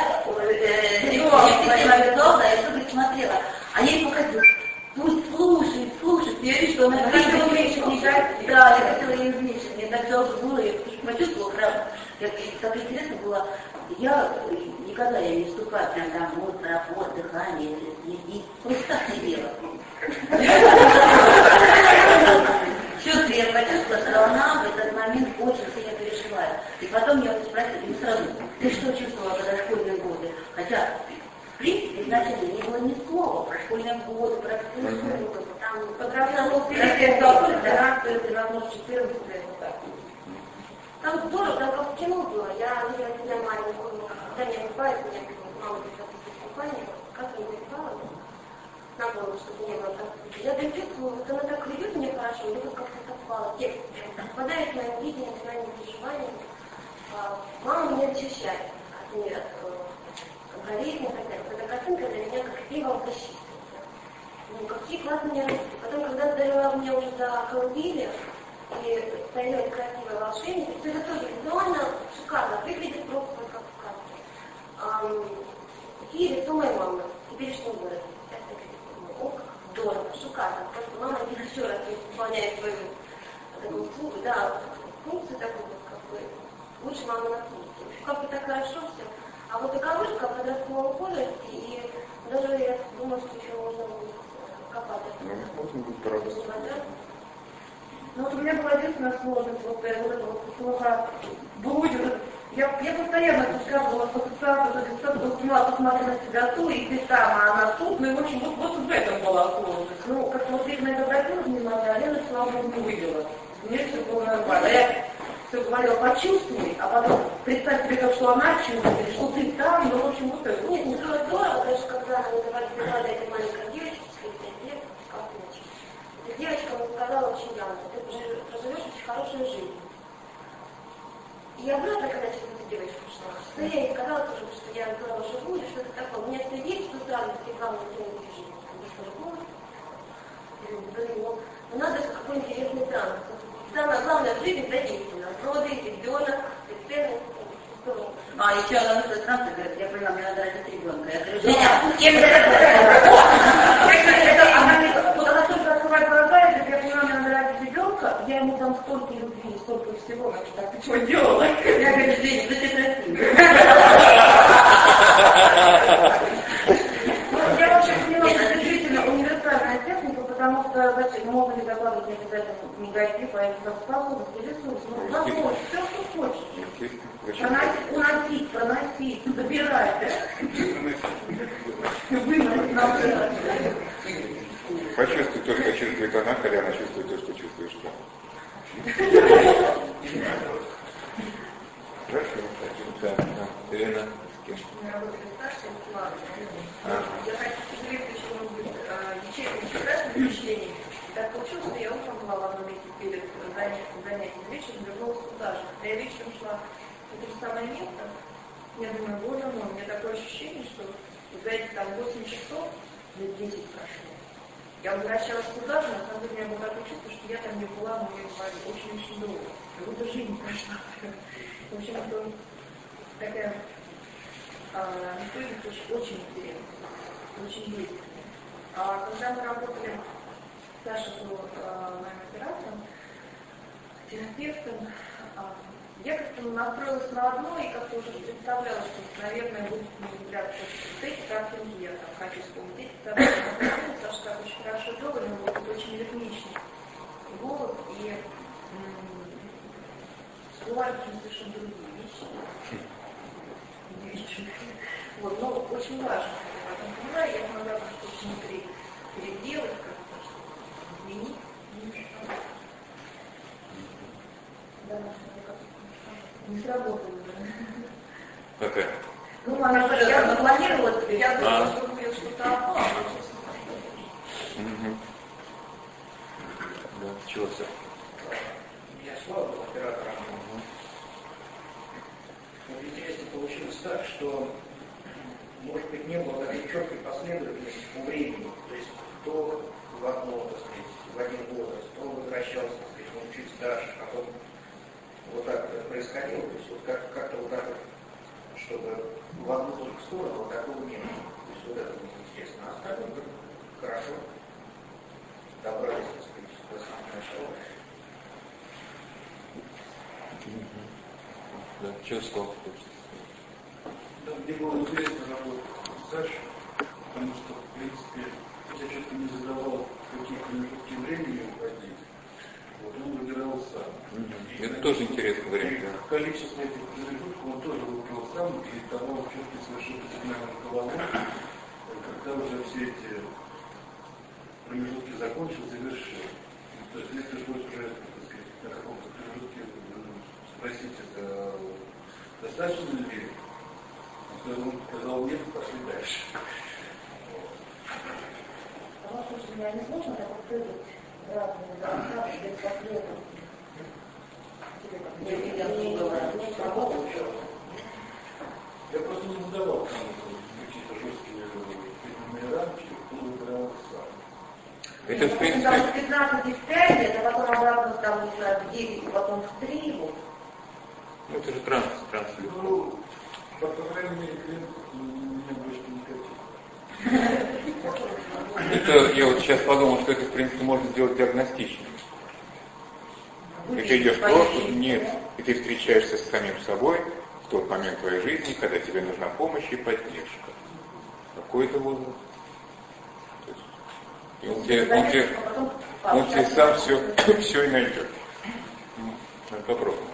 лицо, да, и что говорит, смотрела. А я ей показываю, пусть слушает, слушает. Я вижу, что она хотела уменьшить негатив. Да, я хотела ее уменьшить. Мне так жалко было, я почувствовала храбрость. Так интересно было, я никогда я не вступаю прям там, вот, пропор, дыхание, следить. Просто так не делала. Чувствую, я почувствовала, что она в этот момент очень сильно переживает. И потом я спросила, и сразу, ты что чувствовала когда школьные годы? Хотя, в принципе, изначально не было ни слова про школьные годы, про школьную годы. Там подростковый период, тринадцать, тринадцать, четырнадцать лет, вот так. Там здорово, там как в кино было. Я видела себя маленькую, когда меня бывает, у меня мама говорит, компания, как я не бывала, на голову, чтобы не было так. Я так чувствую, вот она так ведет меня хорошо, мне как-то совпало. Текст попадает в мое видение, в мои переживания. Мама меня защищает от нее, от болезни и так далее. Эта картинка для меня как пиво защиты. классно меня растут. Потом, когда довела меня уже до колыбели, и появилась красивая волшебница, все это тоже визуально шикарно, выглядит просто как в сказке. И лицо моей мамы, теперешний город. О, как здорово, шикарно. Просто мама еще раз выполняет свою такую услугу, да, функцию такую, как бы, лучше мамы на функцию. Как бы так хорошо все. А вот эковышка в подростковом возрасте, и даже я думаю, что еще можно будет копать. Ну, можно будет поработать. Ну вот у меня была единственная сложность, вот я вот это вот плохо блудер. Я, я постоянно рассказывала в ассоциацию, что сняла посмотреть на себя ту, и ты там, а она тут, ну и в общем, вот, вот в этом была сложность. Ну, как вот я на это обратила внимание, а Лена, слава богу, не увидела. Мне все было нормально. Я все говорила, почувствуй, а потом представь себе, как что она чувствует, что ты там, ну, в общем, вот это. Нет, не было здорово, даже когда она говорила, да, этой маленькой девочке, сколько лет, как ночь. Эта девочка мне сказала очень явно, ты проживешь очень хорошую жизнь. И я обратно, когда через эту девочку шла, что я ей сказала тоже, что я здорово живу, или что-то такое. У меня все есть, что сравнивать с рекламой тренинга жизни. Но надо же какой интересный транс. Самое главное в жизни задействовано. Роды, ребенок, ценность. А, еще она на транс говорит, я поняла, мне надо родить ребенка. Я говорю, вот она только открывает глаза, если я поняла, мне надо родить ребенка, я ему дам столько любви, столько всего. Так, ты чего делала? Я говорю, извините, зачем красиво? Я вообще поняла, что действительно универсальная техника, потому что зачем можно не закладывать обязательно негатив, а это способность и ресурс. Ну, возможно, все, что хочешь. Проносить, уносить, проносить, забирать, да? Выносить, набирать. Почувствуй то, что чувствует она, когда она чувствует то, что чувствуешь ты. Хорошо. Да, да. Ирина. Мы работали с Сашей, с Ладой. Я хочу поделиться, почему будет ячейка прекрасных впечатлений. Так получилось, что я утром была в одном месте перед занятием, занятием вечером, вернулась туда же. Когда я вечером шла в это же самое место, я думаю, боже мой, у меня такое ощущение, что за эти там восемь часов, лет десять прошло. Я возвращалась туда же, на самом деле у меня было такое чувство, что я там не была, но я говорю, очень-очень долго. Как будто жизнь прошла. В общем, это такая методика очень интересная, очень действенная. А когда мы работали с Сашей по моим оператором, терапевтом, я как-то настроилась на одно и как-то уже представляла, что, наверное, будет мне являться вот эти картинки, я там хочу вспомнить эти события. Саша так очень хорошо вел, у него был очень ритмичный голос, и всплывали совершенно другие вещи. Удивительно. Вот, но очень важно, я потом поняла, я могла бы что-то внутри переделать, как-то что-то изменить. Да, не сработало. Какая? Ну, она же, я запланировала себе, я думала, что будет что-то одно, а угу. Да, чего все? Я слава был оператором. Вот интересно получилось так, что, может быть, не было такой четкой последовательности по времени. То есть кто в одно, так сказать, в один возраст, кто возвращался, так сказать, он чуть старше, потом вот так это происходило. То есть вот как- как-то вот так вот, чтобы в одну только сторону, вот такого не было. То есть вот это было интересно. А остальное было хорошо. Добрались, так сказать, до самого начала. Да, что сказал? Да, мне было интересно работать с Сашей, потому что, в принципе, я что-то не задавал, какие промежутки времени уходить. Вот он выбирал сам. Mm-hmm. Это тоже интересный вариант. Да. Количество этих промежутков он тоже выбрал сам, и того все-таки совершенно сигнальный головой, когда уже все эти промежутки закончил, завершил. То есть если будет уже, так сказать, на каком-то промежутке спросить, это достаточно ли, он сказал нет, пошли дальше. А вот, слушай, меня не сложно так открыть разные голоса, без последовательности? Я не работал еще. Я просто не задавал кому-то какие-то жесткие рамки, он выбирал сам. Это, в принципе... Там в пятнадцать и в пять лет, а потом обратно там, не знаю, в девять, и потом в три. Вот. Ну, это же транс, транс. Ну, по крайней мере, клиент меня больше не хотел. Это, я вот сейчас подумал, что это, в принципе, можно сделать диагностично. И ты идешь в прошлое, нет, и ты встречаешься с самим собой в тот момент твоей жизни, когда тебе нужна помощь и поддержка. Какой это возраст? И он тебе, он тебе, он тебе сам все, все и найдет. Попробуй.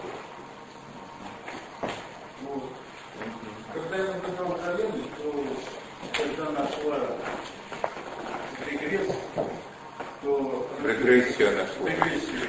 Ну, когда я наблюдал коллеги, то когда нашла регресс, то... Регрессия нашла. Регрессию.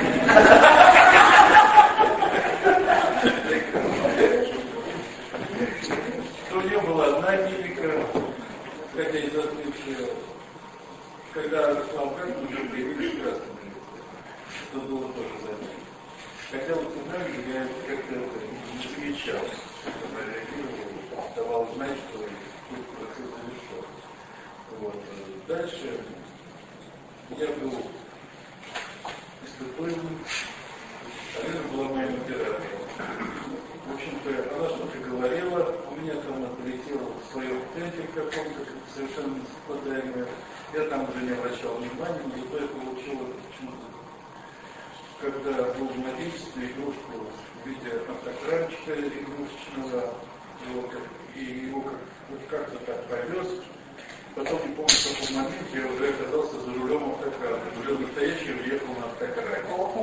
То у нее была одна мимика, хотя и застывшая. Когда шла в карту, уже появились красные мимики. Что было тоже заметно. Хотя вот знаете, я как-то не замечал, когда реагировал, давал знать, что какой-то процесс завершен. Вот. Дальше я был испытуемым, а это была моя модератором. В общем-то, она что-то говорила, у меня там она полетела в своем темпе каком-то, совершенно несовпадаемое. Я там уже не обращал внимания, но зато я получил почему-то, когда был в младенчестве, игрушку в виде автокранчика игрушечного, его как, и его как, вот как-то так повез. Потом, не помню, в каком моменте я уже оказался за рулем автокрана. Уже настоящий уехал на автокране.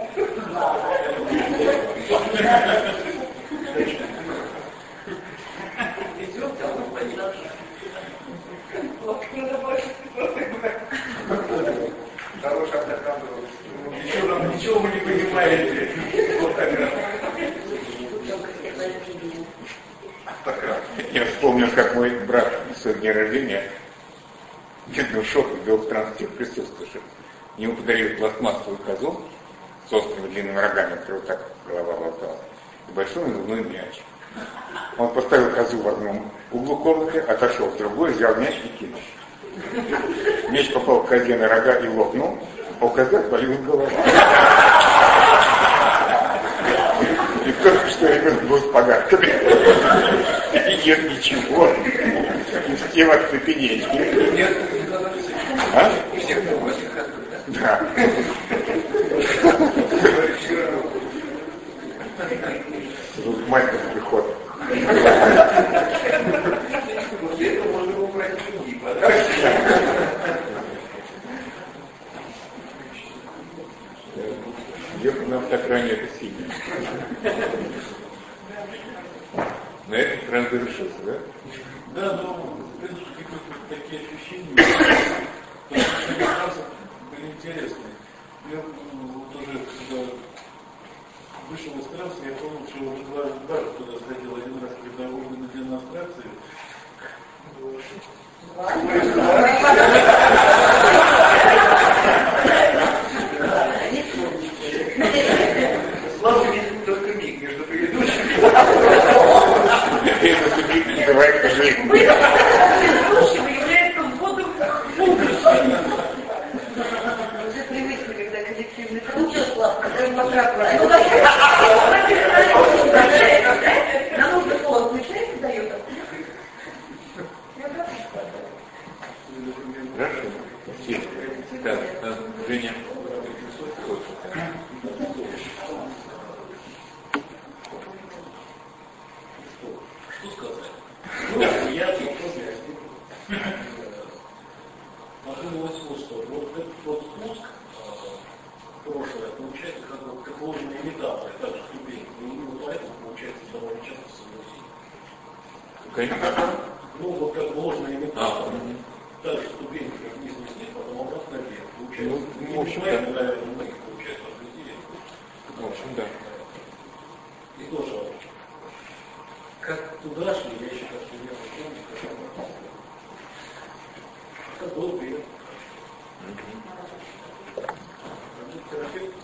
Хороший автокран был. Ничего, ничего вы не понимаете. Я вспомнил, как мой брат в свой день рождения был шок, был в трансе присутствующих. Ему подарили пластмассовую козу с острыми длинными рогами, которая вот так голова болталась, и большой надувной мяч. Он поставил козу в одном углу комнаты, отошел в другой, взял мяч и кинул. Мяч попал к козе на рога и лопнул, а у козы отвалилась голова. И только что ребенок был с подарками. И нет ничего. И все в оцепенении. А? Да. Тут мать приход. После этого можно было брать другие подарки. Ехать на автокране это сильно. На этот кран завершился, да? Да, но в принципе какие-то такие ощущения, были интересные. Я вот уже когда вышел из транса, я помнил, что уже два раза туда сходил. Один раз, когда были на демонстрации. Слава видит только миг между предыдущими. Это субъект называется жизнь. Ведущим является вводом в будущее. Уже привычно, когда коллективный труд. Нам нужно слово включается, дает. Хорошо. Так, Женя. Что сказать? Да, я тоже подумалось вот что. Вот этот вот спуск в прошлое получается как, как ложная имитация, так же ступень. И именно поэтому получается довольно часто согласиться. Конечно. Ну, вот как ложная имитация. А, та же ступень, как вниз вниз, потом обратно вверх. Получается. Ну, в общем, да. Наверное, получается определение. В общем, да. И тоже, как туда шли, я еще как-то не помню, как обратно. Как был вверх. Терапевт.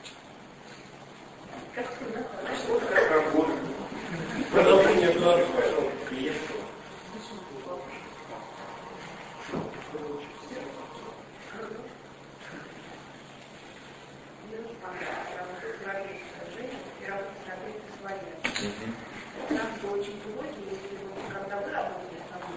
Как всегда. Как работает. Продолжение главы пошел к клиенту. Нам было очень глубокий, если вы когда вы работали со мной,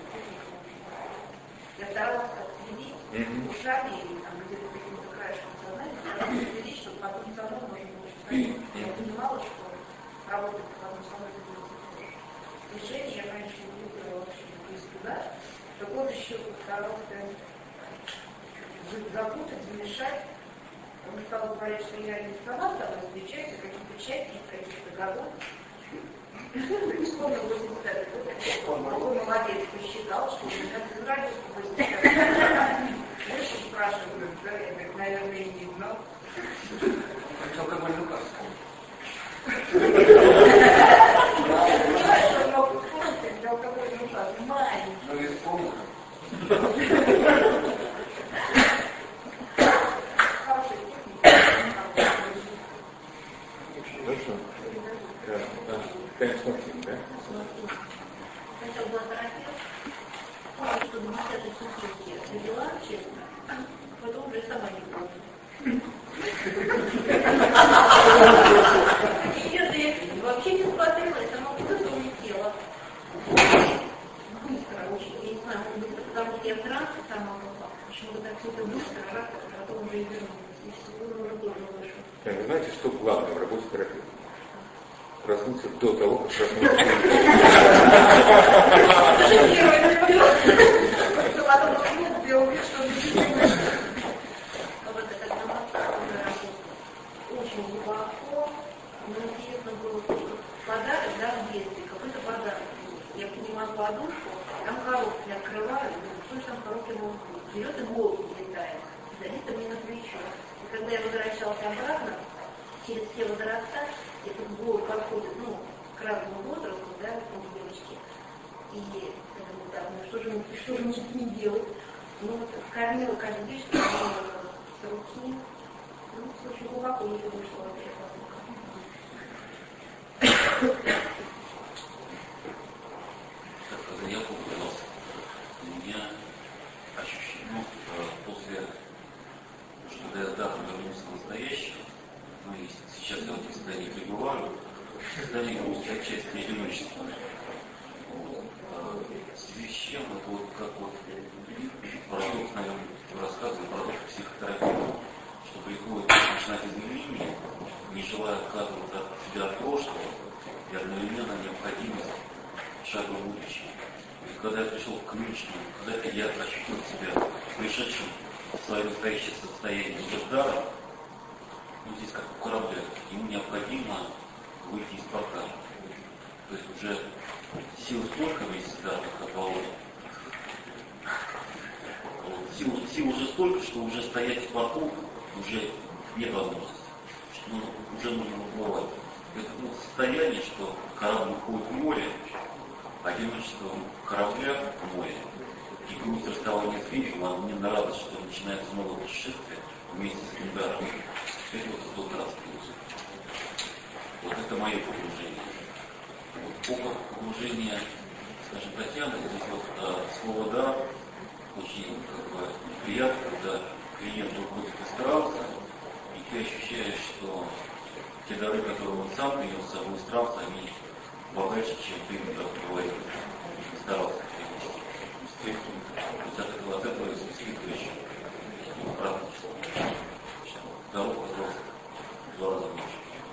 я старалась отследить ушами или там где-то каким-то краешком сознания, старалась отследить, чтобы потом со мной можно было что-то. Я понимала, что работать потом со мной это будет сложно. Решение я, конечно, не выбрала вообще не избегать. Так вот еще старался запутать, замешать. Он стал говорить, что я не сама с тобой встречаюсь, а какие-то части из каких-то годов. Вспомнил восемьдесят пятый год, он молодец, посчитал, что он как-то нравится восемьдесят пятый. Больше спрашивают, да, я так, наверное, и не знал. Это алкогольный указ. Понимаешь, он мог вспомнить, когда алкогольный указ маленький. Ну и вспомнил. Хороший техник. Хорошо. Конечно, да? Сначала была терапевт, помню, что до десятой сутки родила, честно, потом уже сама не помню. Честно, я вообще не смотрела, я сама куда-то улетела. Быстро очень, я не знаю, может быть, потому что я в трансе сама была, почему-то так все это быстро, раз, а потом уже и вернулась, и все, уже тоже вышло. Вы знаете, что главное в работе терапевта? Проснуться до того, как проснуться. Потом он сделал вид, что он Вот это как на очень глубоко, но интересно было подарок, да, в детстве, какой-то подарок. Я поднимаю подушку, там коробки открываю, что же там коробки могут быть. Берет и голубь летает, садится мне на плечо. И когда я возвращалась обратно, через все возраста, этот голубь подходит, ну, к разному возрасту, да, у девочки. И я думаю, да, ну что же, что же мне с ним делать? Ну, вот кормила каждый день, что с руки. Ну, все очень глубоко, не думаю, что вообще плохо. Когда я появился, у меня ощущение, ну, после, что когда я да, вернулся в настоящее, ну, и сейчас я в этих состояниях пребываю, состояние грусти отчасти одиночества. Вот. В связи с чем, это вот как вот парадокс, наверное, рассказываю, парадокс психотерапии, что приходит начинать изменения, не желая отказываться от себя от прошлого, и одновременно необходимость шага в будущее. И когда я пришел к нынешнему, когда я ощутил себя пришедшим в свое настоящее состояние уже даром, ну, здесь как у корабля, ему необходимо выйти из порта. То есть уже сил столько весь дар, как Аполлон. Вот. Сил, сил уже столько, что уже стоять в порту уже нет возможности. Что, ну, уже нужно выплывать. Это ну, состояние, что корабль уходит в море, одиночество корабля в море. И грусть расставания с берегом, а мне на радость, что начинается новое путешествие вместе с Киндаром. Это вот тот раз плюс. Вот это мое погружение. Вот, опыт погружения, скажем, Татьяны, здесь вот а, слово «да» очень как бы, приятно, когда клиент выходит из транса, и ты ощущаешь, что те дары, которые он сам принес с собой из транса, они богаче, чем ты говорил, старался принести. Вот от этого, от этого испытываешь практически. Дорогу, пожалуйста, два раза больше.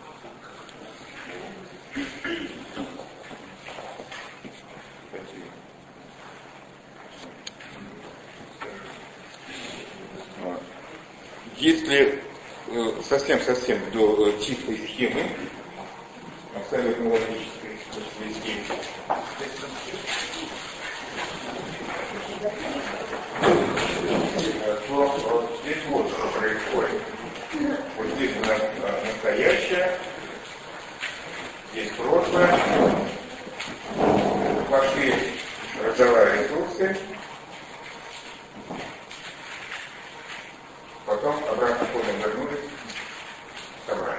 Если совсем-совсем до э, чистой схемы, абсолютно логической, то здесь вот что происходит. Вот здесь у нас настоящее, здесь прошлое, пошли раздавая ресурсы, потом обратно ходом вернулись, собрали.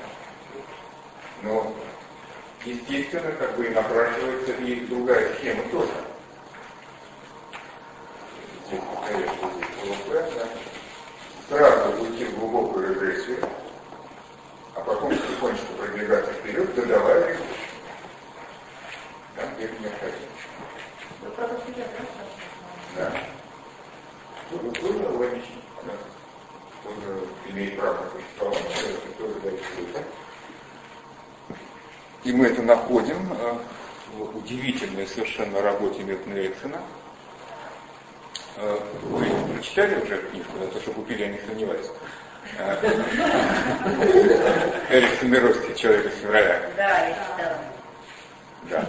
Но, естественно, как бы напрашивается и другая схема тоже. Здесь настоящее, здесь прошлое, да. Сразу уйти в глубокую регрессию, а потом потихонечку продвигаться вперед, додавая ресурсы. это необходимо. Вы про себя, да? Да. Ну, тоже логично, да. Тоже имеет право на существование, тоже дает свой. И мы это находим в удивительной совершенно работе Милтона Эриксона. Вы прочитали уже книжку, да, то, что купили, я не сомневаюсь. Эриксон и Рости, человек из февраля. Да, я читала. Да.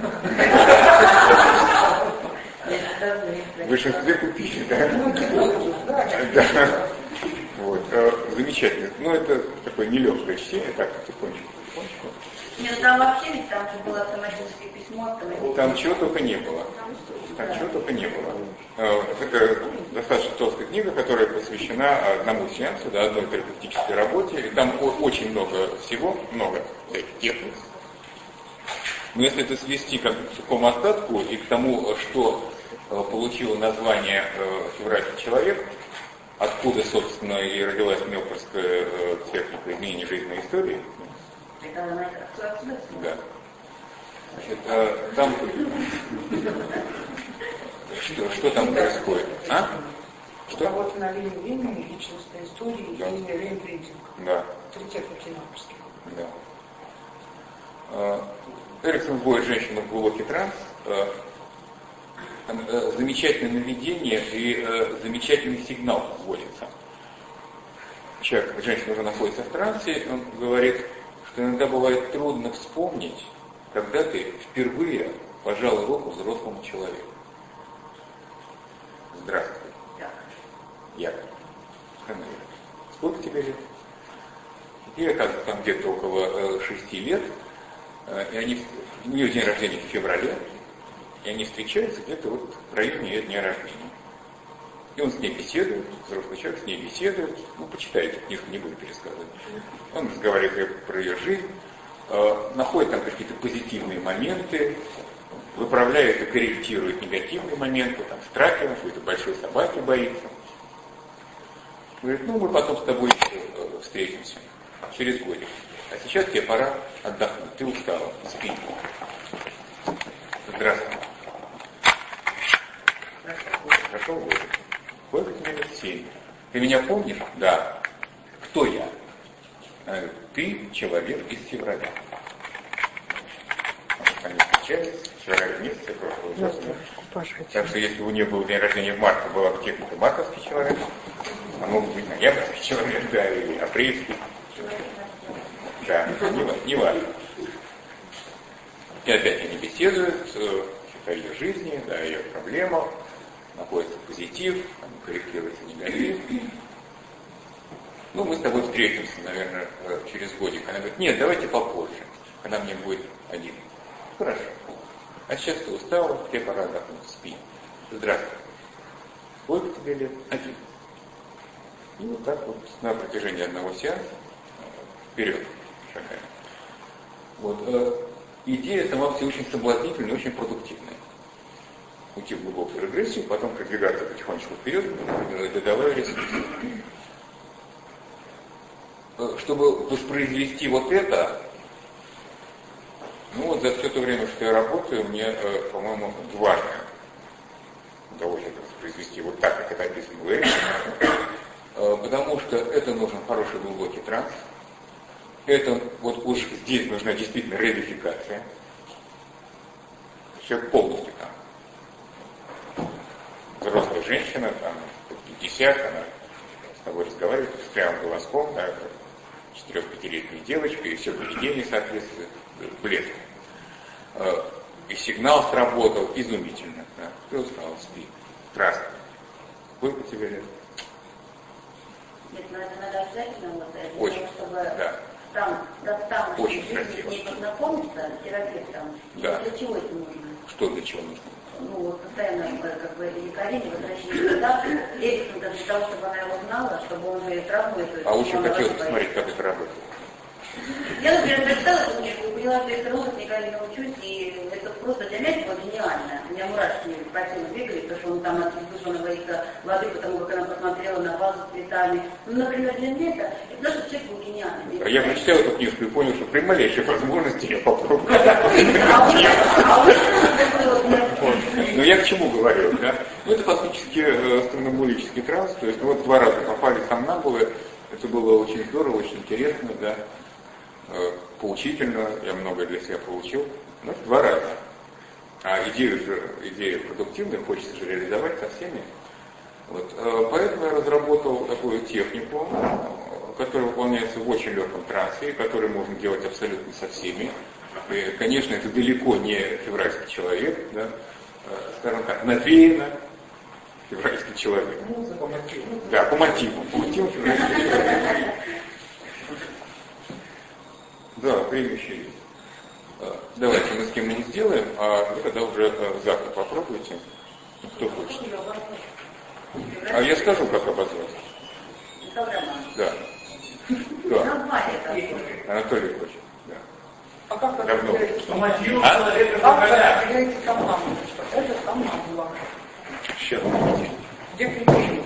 В большинстве купили, да? Да. Вот. Замечательно. Ну, это такое нелегкое чтение, так, потихонечку, потихонечку. Нет, там вообще ведь там же было автоматическое письмо. Автоматическое... Там чего только не было. Там да. чего только не было. Это достаточно толстая книга, которая посвящена одному сеансу, да, одной терапевтической работе. И там очень много всего, много техник. Но если это свести как к такому остатку и к тому, что получило название «Февральский человек», откуда, собственно, и родилась Мелфордская техника изменения жизненной истории. Да. Значит, там... Что, что там происходит? А? Что? Работа на линии времени, личностной истории да. и реимпринтинг. Да. Три техники авторских. Да. Эриксон вводит женщину в глубокий транс. Замечательное наведение и замечательный сигнал вводится. Человек, женщина уже находится в трансе, он говорит, что иногда бывает трудно вспомнить, когда ты впервые пожал руку взрослому человеку. Здравствуй. Я. Сколько тебе лет? Ей, оказывается, там где-то около э, шести лет, э, и они, у нее день рождения в феврале, и они встречаются где-то вот в районе ее дня рождения. И он с ней беседует, взрослый человек с ней беседует, ну, почитайте, книжку не буду пересказывать. Он разговаривает про ее жизнь, э, находит там какие-то позитивные моменты, выправляет и корректирует негативные моменты, там, страхи, какой-то большой собаки боится. Говорит, ну, мы потом с тобой еще э, встретимся через годик. А сейчас тебе пора отдохнуть, ты устала, спи. Здравствуй. Прошел годик. Сколько тебе лет? Семь. Ты меня помнишь? Да. Кто я? Ты человек из февраля. Они встречались в феврале месяце прошлого года. Так что если у нее был день рождения в марте, была бы техника марковский человек, а мог быть ноябрьский человек, да, или апрельский. Да, не, не важно. И опять они беседуют о ее жизни, да, о ее проблемах, находится позитив, корректируется негатив. Ну, мы с тобой встретимся, наверное, через годик. Она говорит, нет, давайте попозже, когда мне будет один. Хорошо. А сейчас ты устала, тебе пора отдохнуть, спи. Здравствуй. Сколько тебе лет? Один. И вот так вот на протяжении одного сеанса вперед шагаем. Вот. Э, идея сама все очень соблазнительная, очень продуктивная. Уйти в глубокую регрессию, потом продвигаться потихонечку вперед, додавая ресурсы. Э, чтобы воспроизвести вот это, ну вот за все то время, что я работаю, мне, э, по-моему, дважды удалось это воспроизвести вот так, как это описано в Эриксоне. Э, потому что это нужен хороший глубокий транс. Это вот уж здесь нужна действительно реэдификация. Человек полностью там. Взрослая женщина, там, пятьдесят, она с тобой разговаривает с прямым голоском, да, четырех-пятилетняя девочка, и все поведение соответствует. Блеск. И сигнал сработал изумительно. Да. Ты устал, спи. Красный. Сколько тебе лет? Нет, но это надо обязательно вот это, очень, чтобы да. там, да, там очень с ней познакомиться, терапевтом. Да. Для чего это нужно? Что для чего нужно? Ну, вот постоянно, как бы, это не колени, возвращение туда, Эриксон, для того, чтобы она его знала, чтобы он же сразу это... А очень хотелось посмотреть, как это работает. Я, например, прочитала эту книжку и поняла, что я все равно никогда не научусь, и это просто для меня было гениально. У меня мурашки по телу бегали, потому что он там от избушенно боится воды, потому как она посмотрела на вазу с цветами. Ну, например, для меня это, это то, что человек был гениальный. А я прочитал эту книжку и понял, что при малейшей возможности я попробую. Но я к чему говорю, да? Ну, это фактически астрономический транс, то есть вот два раза попали сомнамбулы, это было очень здорово, очень интересно, да, поучительно, я многое для себя получил, но это два раза. А идею же, идею продуктивную хочется же реализовать со всеми. Вот. Поэтому я разработал такую технику, которая выполняется в очень легком трансе, которую можно делать абсолютно со всеми. И, конечно, это далеко не февральский человек, да, скажем так, навеяно февральский человек. Да, по мотиву. По мотиву февральский человек. Да, время еще есть. Давайте мы с кем-нибудь сделаем, а вы тогда уже завтра попробуйте. Кто хочет. А я скажу, как обозвать. Да. Да. Анатолий хочет. Да. А как это Давно. определяете? А? Как вы определяете сомнамбулу? Это сомнамбула. Сейчас. Где критерии?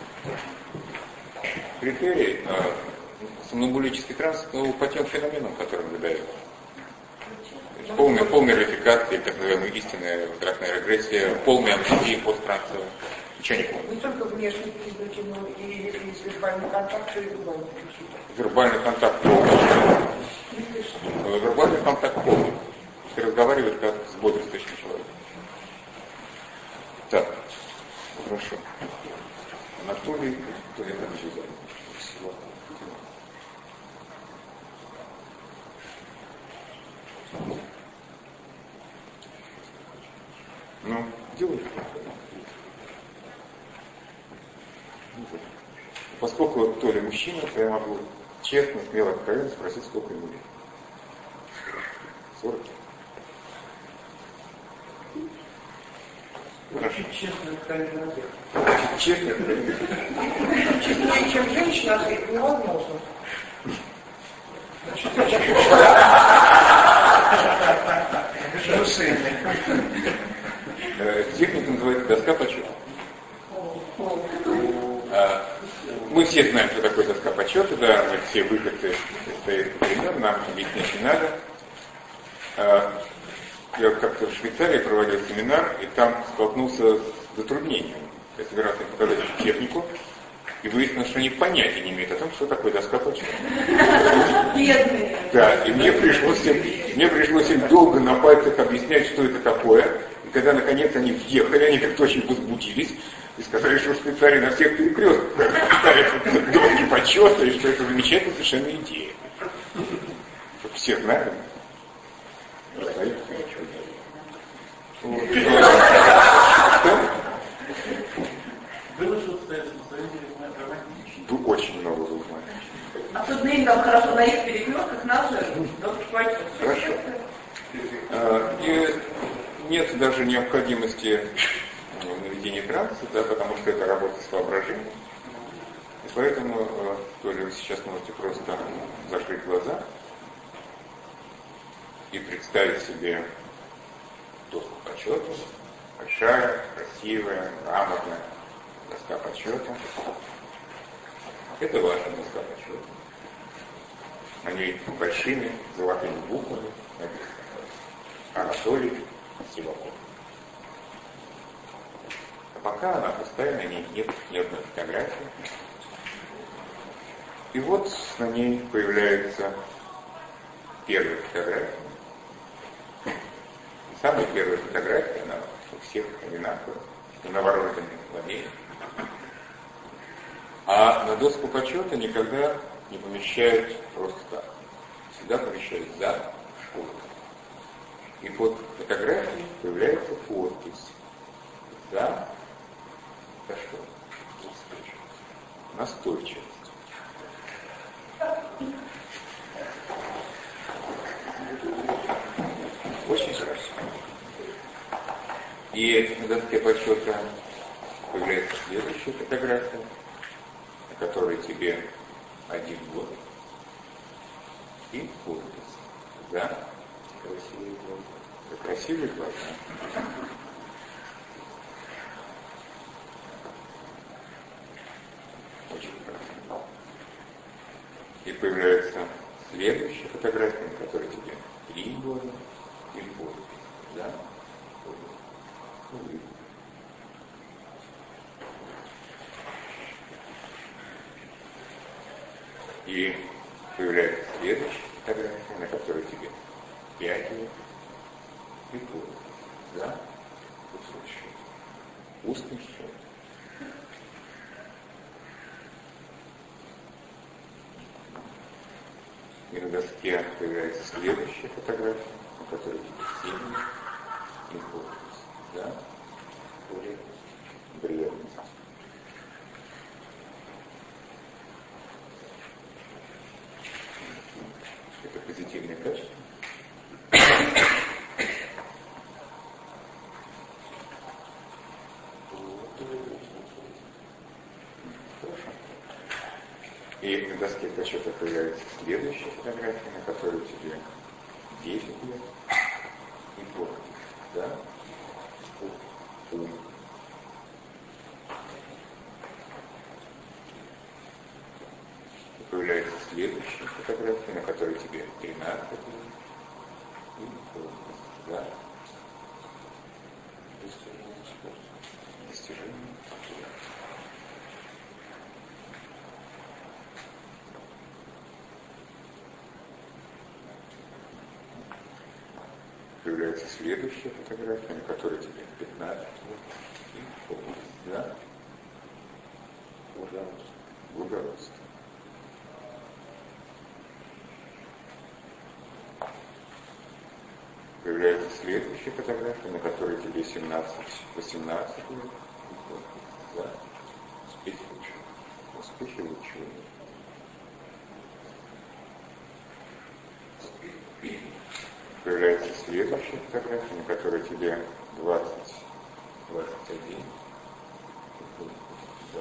Критерий а, сомнамбулический транс, ну, по тем феноменам, которым выдает. Полная, полная верификация, так называемая истинная возвратная регрессия, полная амнезия посттрансовая. Ничего не помню. Не только внешние признаки, но и если есть вербальный контакт, то и зубами. Вербальный контакт полный. Вербальный контакт полный. Ты разговариваешь как с бодрствующим человеком. Так, хорошо. Анатолий, кто я там еще занят? Ну, делай. Поскольку Толя мужчина, то я могу честно, смело, откровенно спросить, сколько ему лет. сорок. Хорошо. Честно, откровенно. Честно, откровенно. Честнее, чем женщина, ответить невозможно. Техника называется доска почета. Мы все знаем, что такое доска почета, да, мы все выходцы из этого примера, нам объяснять не надо. Я как-то в Швейцарии проводил семинар, и там столкнулся с затруднением. Я собирался показать технику, и выяснилось, что они понятия не имеют о том, что такое доска почета. Бедные. Да, и мне пришлось, им, мне пришлось им долго на пальцах объяснять, что это такое. И когда наконец они въехали, они как-то очень возбудились и сказали, что в Швейцарии на всех перекрестках ставят доски почета, и что это замечательная совершенно идея. Чтобы все знали. Было что стоять на совете романтично. Очень много узнать. Особенно им там хорошо на их перекрестках наши доски почета. Хорошо. И нет даже необходимости в наведении транса, да, потому что это работа с воображением. И поэтому, то ли вы сейчас можете просто закрыть глаза и представить себе доску почета, большая, красивая, грамотная доска почета. Это ваша доска почета. На ней большими золотыми буквами написано Анатолий Сиваков. А пока она пустая, на ней нет ни одной фотографии. И вот на ней появляется первая фотография. И самая первая фотография, она у всех одинаковая, новорожденный младенец. А на доску почета никогда не помещают просто так. Всегда помещают за что-то. И под фотографией появляется подпись. За, за что? Настойчивость. Очень хорошо. И на доске почета появляется следующая фотография, на которой тебе один год. и гордость. Да? Красивые глаза. Красивые глаза. Очень хорошо. И появляется следующая фотография, на которой тебе три года и гордость. Да? Улыбка. И появляется следующая фотография, на которой тебе пять лет и гордость. Да? Высокий счет. Узкий счет. И на доске появляется следующая фотография, на которой тебе семь лет и гордость. Да? Бледность. Это позитивное качество. Хорошо. И на доске почета появляется следующая фотография, на которой тебе десять лет и гордость. Да? Ум. И появляется следующая фотография, на которой тебе тринадцать лет и гордость. Да? Достижение спорта. Достижение спорта. Появляется следующая фотография, на которой тебе пятнадцать лет и гордость. Да? Благородство. Благородство. Появляется следующая фотография, на которой тебе семнадцать-восемнадцать лет. Да? Успехи в учебе. Успехи в учебе. Появляется следующая фотография, на которой тебе двадцать-двадцать один. Да?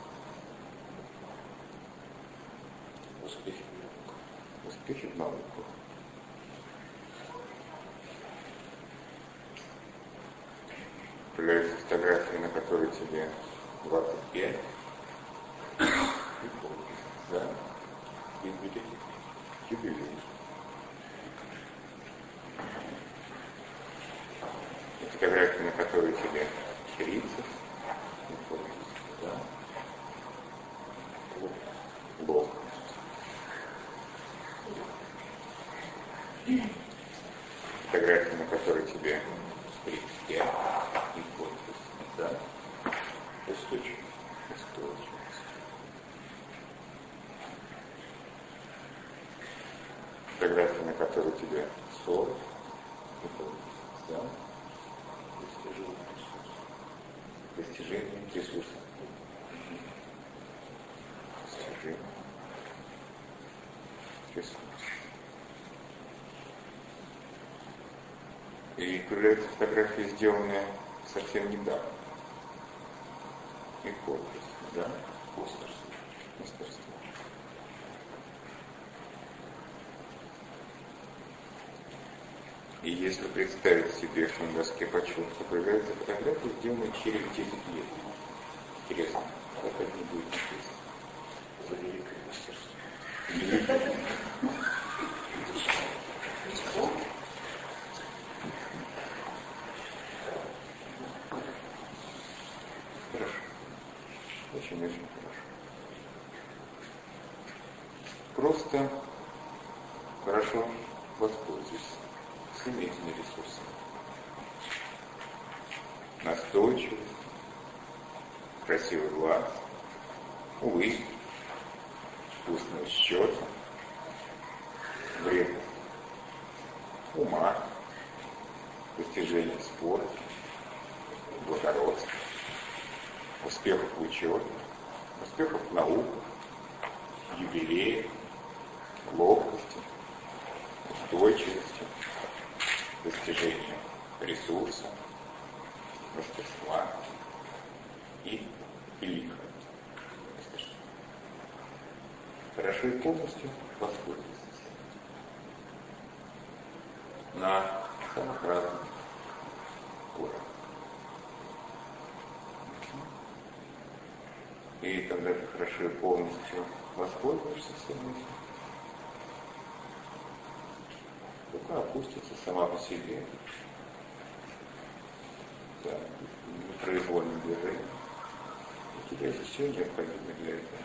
Успехи в науках. Успехи в науках. Появляется фотография, на которой тебе двадцать пять. Да? Юбилей. Юбилей. И фотография, на которой тебе тридцать. Да? Ловкость. Фотография, на которой тебе тридцать пять. И гордость. Да? Устойчивость. Устойчивость. Фотография, на которой тебе сорок. И гордость. Да? Достижение ресурсов. Достижение ресурсов. Достижение ресурсов. И появляются фотографии, сделанные совсем недавно. И гордость, да? Мастерство. Мастерство. И если представить себе, что на доске почет, то появляется фотография, сделанная через десять лет. Интересно, как это не будет написано? За великое мастерство. Великое. Хорошо. Очень-очень хорошо. Просто хорошо воспользуйся всеми этими ресурсами. Настойчивость, красивый глаз, улыбка, вкусного счета, вредность ума, достижение спорта, благородства, успехов в учебе, успехов в науках, юбилеях, ловкости, устойчивости, достижения ресурса, мастерства и великого мастерства. Хорошо и полностью воспользуйтесь. на самых разных уровнях. И когда ты хорошо и полностью воспользуешься всем этим, рука опустится сама по себе, да, непроизвольным движением. У тебя есть все необходимое для этого.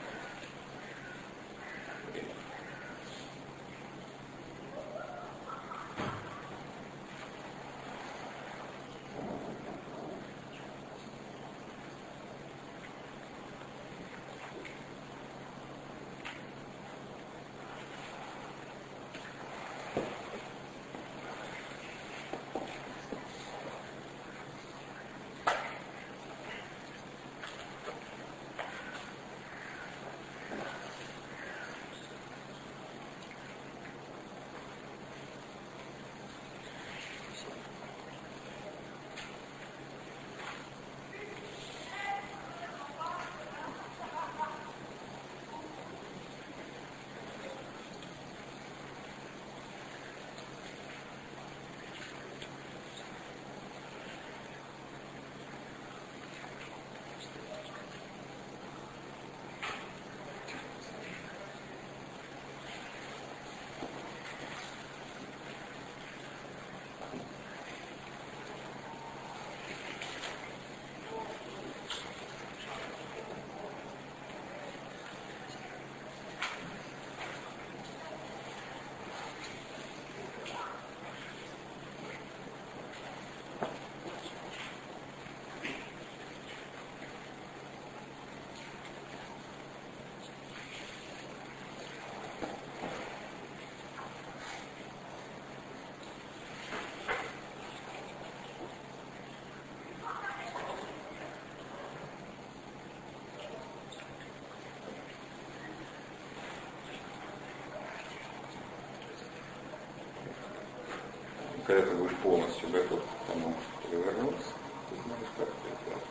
Когда ты будешь полностью готов к тому, перевернуться, ты знаешь, как это делать.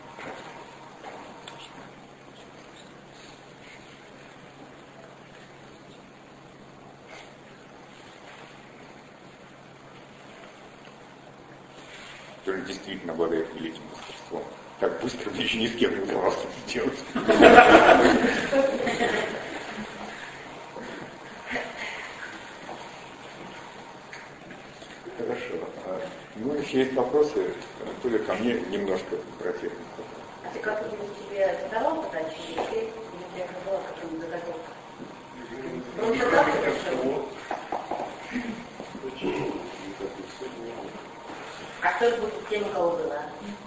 Который действительно обладает великим мастерством. Так быстро мне еще ни с кем не удавалось это сделать. Ну, если есть вопросы, то ли ко мне немножко про технику. А ты как-нибудь тебе задавал задачи или ты, или у тебя была какая-нибудь заготовка? Просто так хорошо. А что это будет тем, у кого было?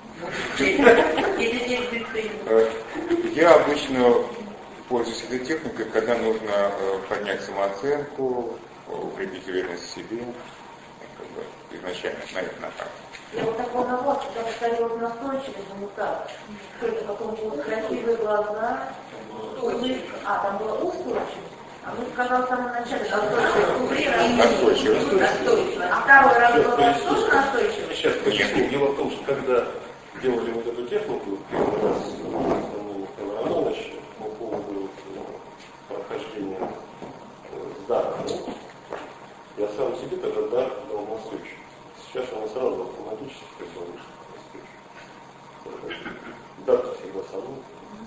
Я обычно пользуюсь этой техникой, когда нужно поднять самооценку, укрепить уверенность в себе. Изначально, наверное, так. Я вот так волновалась, когда повторила настойчивость, ну так. Только потом будут красивые глаза, улыбка. А, там была устойчивость. А мы сказали в самом начале, настойчивость. А второй раз была тоже настойчивость? Сейчас, поясню. Дело в том, что когда делали вот эту технику, первый раз Николай Иванович по поводу прохождения с даром, я сам себе тогда дар дал настойчивость. Сейчас она сразу автоматически как бы вышла. Дар всегда со мной.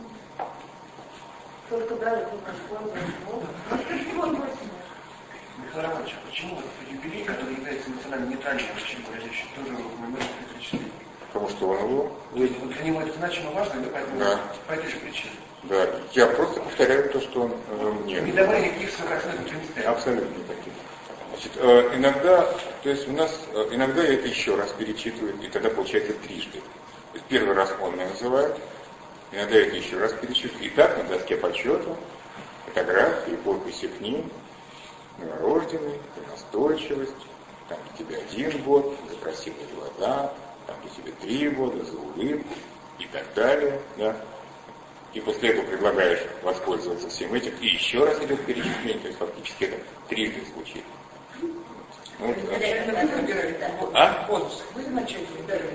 Только дары не используешь. Михаил Иванович, а почему этот юбилей, который является эмоционально нейтральным, очень выразящим, тоже мы можем перечислить? Потому что он его... Для него это значимо важно, да, поэтому да. По этой же причине. Да, я просто повторяю то, что он э, мне... Не давай никаких сверхоценок не ставить. Абсолютно никаких. Значит, э, иногда, то есть у нас, э, иногда я это еще раз перечитываю, и тогда получается трижды. То есть первый раз он меня называет, иногда я это еще раз перечитываю. И так на доске почета, фотографии, подписи к ним, новорожденный, настойчивость, там для тебя один год, за красивые глаза, там для тебя три года, за улыбку и так далее, да. И после этого предлагаешь воспользоваться всем этим, и еще раз идет перечисление, то есть фактически это трижды звучит. Вот, а? Вы вначале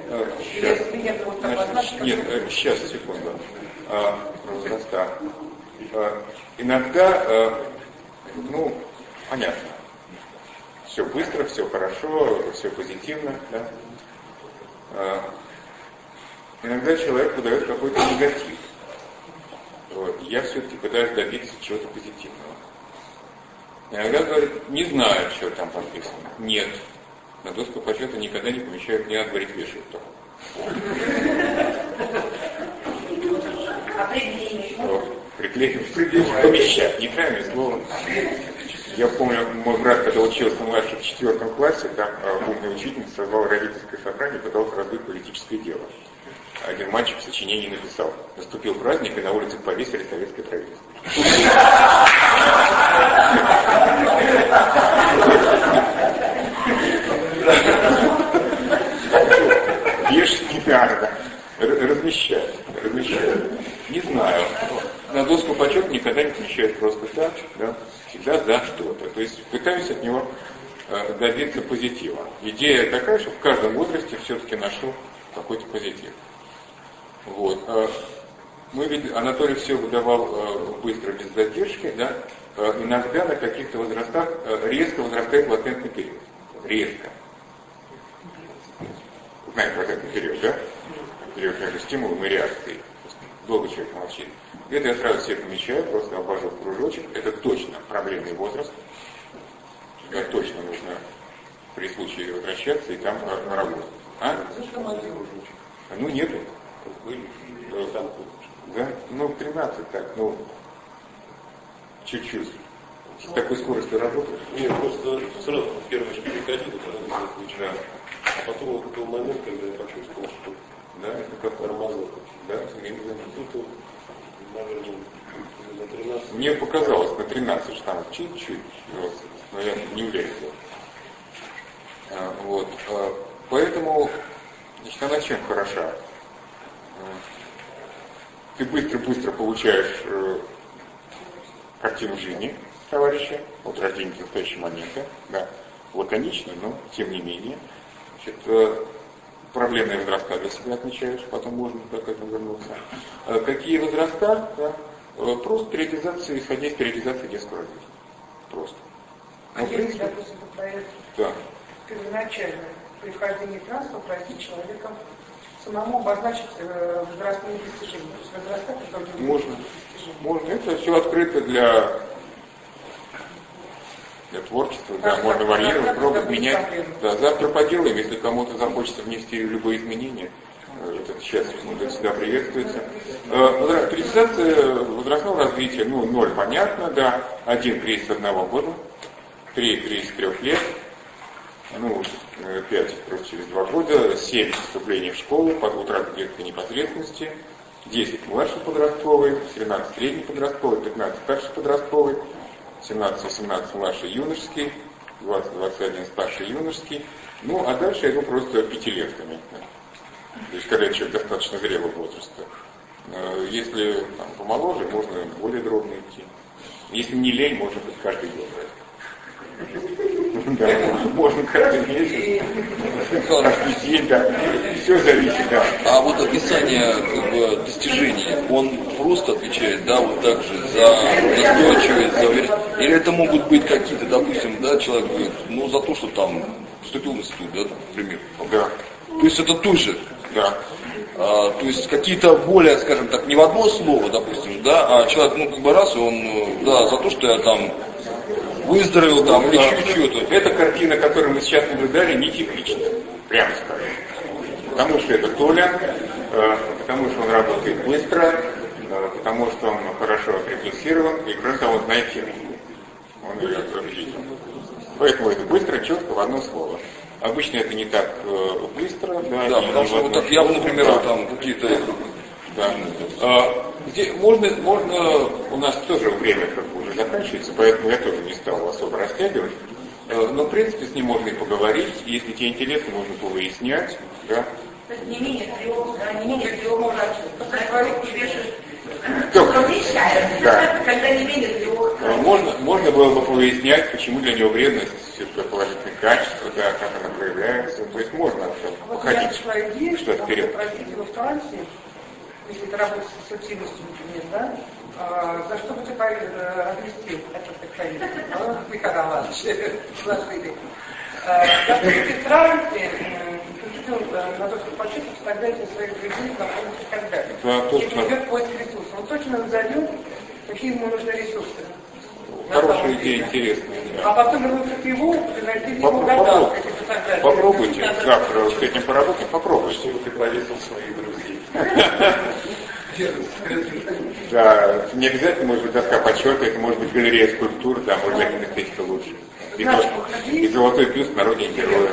Значит, нет, сейчас, секунду. А, возраста. А, иногда, а, ну, понятно. все быстро, все хорошо, все позитивно. Да? А, иногда человек выдает какой-то негатив. Вот. Я все-таки пытаюсь добиться чего-то позитивного. Иногда говорит, не знаю, что там подписано. Нет. На доску почета никогда не помещают, не надо говорить, вешают так. Приклеивать, помещать, неправильное слово. Я помню, мой брат, когда учился младше в четвертом классе, там умная учительница созвала родительское собрание и пыталась раздуть политическое дело. Один мальчик в сочинении написал: наступил праздник, и на улице повесили советское правительство. Вешать не надо, размещать, размещать. Не знаю. На доску почета никогда не помещают просто так, да? Всегда за что-то. То есть пытаюсь от него э, добиться позитива. Идея такая, что в каждом возрасте все-таки ношу какой-то позитив. Вот. Мы ведь, Анатолий все выдавал быстро, без задержки, да? Иногда на каких-то возрастах резко возрастает латентный период. Резко. Знаете латентный период, да? Период между стимулом и реакцией. Долго человек молчит. Это я сразу себе помечаю, просто обвожу в кружочек. Это точно проблемный возраст. Да, точно нужно при случае возвращаться и там работать. А? Ну нету. Да? Ну, тринадцать так, ну, чуть-чуть. С такой скоростью работаешь? Нет, просто сразу первый же переходил, когда начинаю. А потом вот был момент, когда я почувствовал, что да, это как тормозок. Да, тут, наверное, на тринадцать. Мне показалось на тринадцать, что там чуть-чуть, вот, но я не уверен. А, вот. А, поэтому, значит, она чем хороша? Ты быстро-быстро получаешь э, картину жизни товарища, вот рождение в настоящий момент, да, лаконично, но тем не менее. Значит, э, проблемные возраста для себя отмечаешь, потом можно к этому вернуться. А какие возраста? Да, э, просто периодизация, исходя из периодизации детского развития. Просто. А если, принципе, допустим, повторяется да. первоначальное при вхождении транспорта пройти человеком самому обозначить э, возрастные достижения. То есть возраста, которые можно. Можно. Это все открыто для, для творчества. Да, да, можно варьировать, пробовать, менять. Да, завтра поделаем, если кому-то захочется внести любые изменения. Это сейчас всегда приветствуется. Периодизация возрастного развития, ну, ноль понятно, да. Один кризис одного года, три кризис трех лет. Ну, пять просто через два года, семь вступлений в школу, под утрата детской непосредственности, десять младший подростковый, тринадцать средний подростковый, пятнадцать старший подростковый, семнадцать-восемнадцать младший юношеский, двадцать-двадцать один старший юношеский. Ну, а дальше я иду просто пятилетками. То есть, когда человек достаточно зрелого возраста. Если там, помоложе, можно более дробно идти. Если не лень, можно хоть каждый год брать. Да, можно каждый месяц, каждый день, да. Все зависит, да. А вот описание как бы, достижений, он просто отвечает, да, вот так же за настойчивость, за уверенность. Или это могут быть какие-то, допустим, да, человек говорит, ну за то, что там вступил в институт, да, например. Да. То есть это тоже. Да. А, то есть какие-то более, скажем так, не в одно слово, допустим, да, а человек, ну как бы раз, и он, да, за то, что я там выздоровел там или да. Чего-то. Эта картина, которую мы сейчас наблюдали, не типична, прямо скажем. Потому что это Толя, э, потому что он работает быстро, э, потому что он хорошо отрефлексирован, и кроме того, он знает тему. Он ее видит. Поэтому это быстро, четко, в одно слово. Обычно это не так э, быстро. Да, да потому что вот так я бы, например, да. Там какие-то... Да. А, где, можно, можно, у нас тоже время как бы уже заканчивается, поэтому я тоже не стал особо растягивать. А, но в принципе с ним можно и поговорить, если тебе интересно, можно повыяснять. Да. То есть не менее трех, да, не менее трех можно говорить тебе, да. Когда не менее трех. Можно, можно было бы повыяснять, почему для него вредность, все это положительные качества, да, как она проявляется. То есть можно вот походить идею, что вперед. Во Франции, если это работает с ассоциативностью, например, да, А, за что бы ты разместил этот специалист? Ну, Никогда ладно, сложили. За что бы ты сравнили, на то, что почувствовать, фотографии своих друзей, знакомых и так далее. Если идет поиск ресурсов, он точно назовет, какие ему нужны ресурсы. Хорошая идея, интересная. А потом вернуться к его, и найти в него гадалку эти фотографии. Попробуйте завтра с этим поработать, попробуйте. Чтобы ты повесил своих друзей. Да, не обязательно, может быть, доска почета, это может быть галерея скульптур, да, может быть, местечко лучше. И, и золотой бюст на родине героя.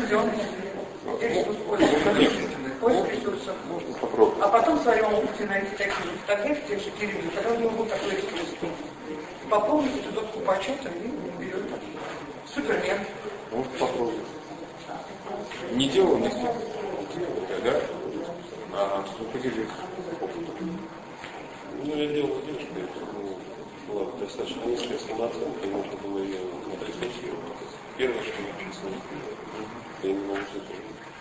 Можно попробовать. А потом в своем опыте найти такие фотографии, те же Кирилл, когда у него был такой искусство. Пополнить эту доску почета и берет. Супермен. Можно попробовать. Не делал на себя? Да? Ага, ну поделись. Ну, я делал девушку, ну, была достаточно низкая самооценка, и можно было ее отрефлексировать. Первое, что я написал, я не могу это.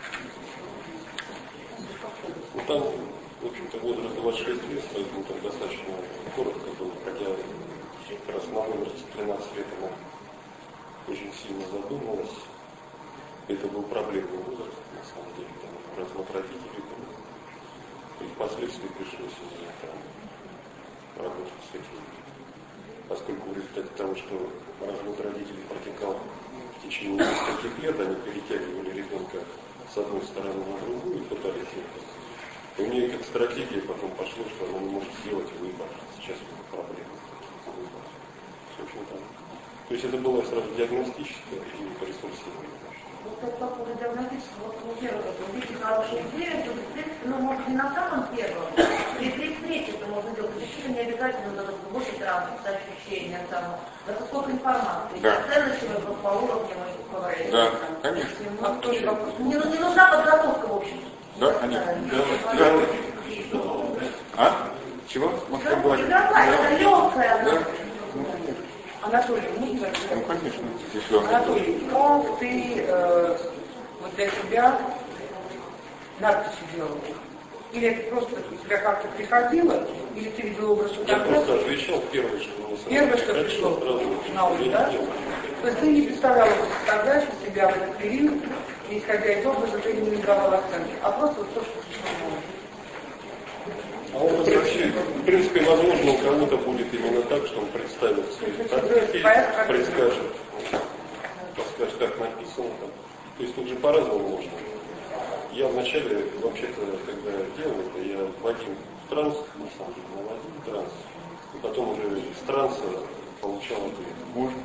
Ну, там, в общем-то, возраст двадцать шесть лет, поэтому там достаточно коротко было, хотя как раз на возрасте тринадцать лет она очень сильно задумалась. Это был проблемный возраст, на самом деле, там, развод родителей был. И впоследствии пришлось уже там работать с этим. Поскольку в результате того, что развод родителей протекал в течение нескольких лет, они перетягивали ребенка с одной стороны на другую и пытались ехать. И у нее как стратегия потом пошло, что она не может сделать выбор. Сейчас это проблема. В общем-то. То есть это было сразу диагностическое и ресурсирование. Вот это по поводу диагностического, вот первое, видите хорошие идеи, ну, может, не на самом первом, при встрече это можно делать, действительно не обязательно надо глубокий транспорт, ощущения, там, да сколько информации, да. Ценности мы по уровню мы говорим. Да, конечно. А кто же вопрос? Не, не нужна подготовка, в общем. Да, конечно. Да. Да. А? Чего? Да, да, это легкая. Да. Анатолий, можно? Ну, конечно. Если он... Анатолий, как ты э, вот для себя надписи делал? Или это просто у тебя как-то приходило, или ты видел образ фотографии? Я просто отвечал первое, что мне сразу. Первое, что пришло на ум, да? То есть ты не представлял фотографии себя в этот период, и исходя из образа ты не давал оценки, а просто вот то, что пришло на ум. А он вообще, в принципе, возможно, у кого-то будет именно так, что он представит свои фотографии, предскажет, подскажет, как написано там. То есть тут же по-разному можно. Я вначале, вообще-то, когда делал это, я вводил в транс, на самом деле, наводил в транс, и потом уже из транса получал ответ. Можно.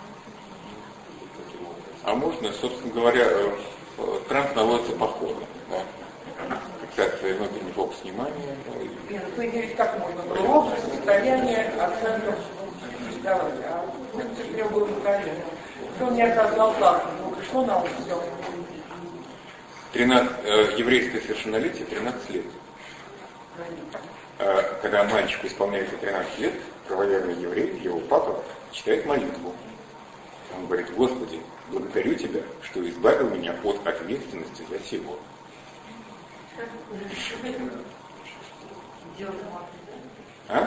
А можно, собственно говоря, транс наводится по ходу. Да? Фиксация внутренний фокус внимания. Нет, ну, видите, как можно было образ, состояние, оценка давать. А это же было неправильно. Что он не оказал так, ну, пришло на ум, все. тринадцать, э, еврейское совершеннолетие тринадцать лет. Э, когда мальчику исполняется тринадцать лет, правоверный еврей, его папа, читает молитву. Он говорит: Господи, благодарю Тебя, что избавил меня от ответственности за сего. А?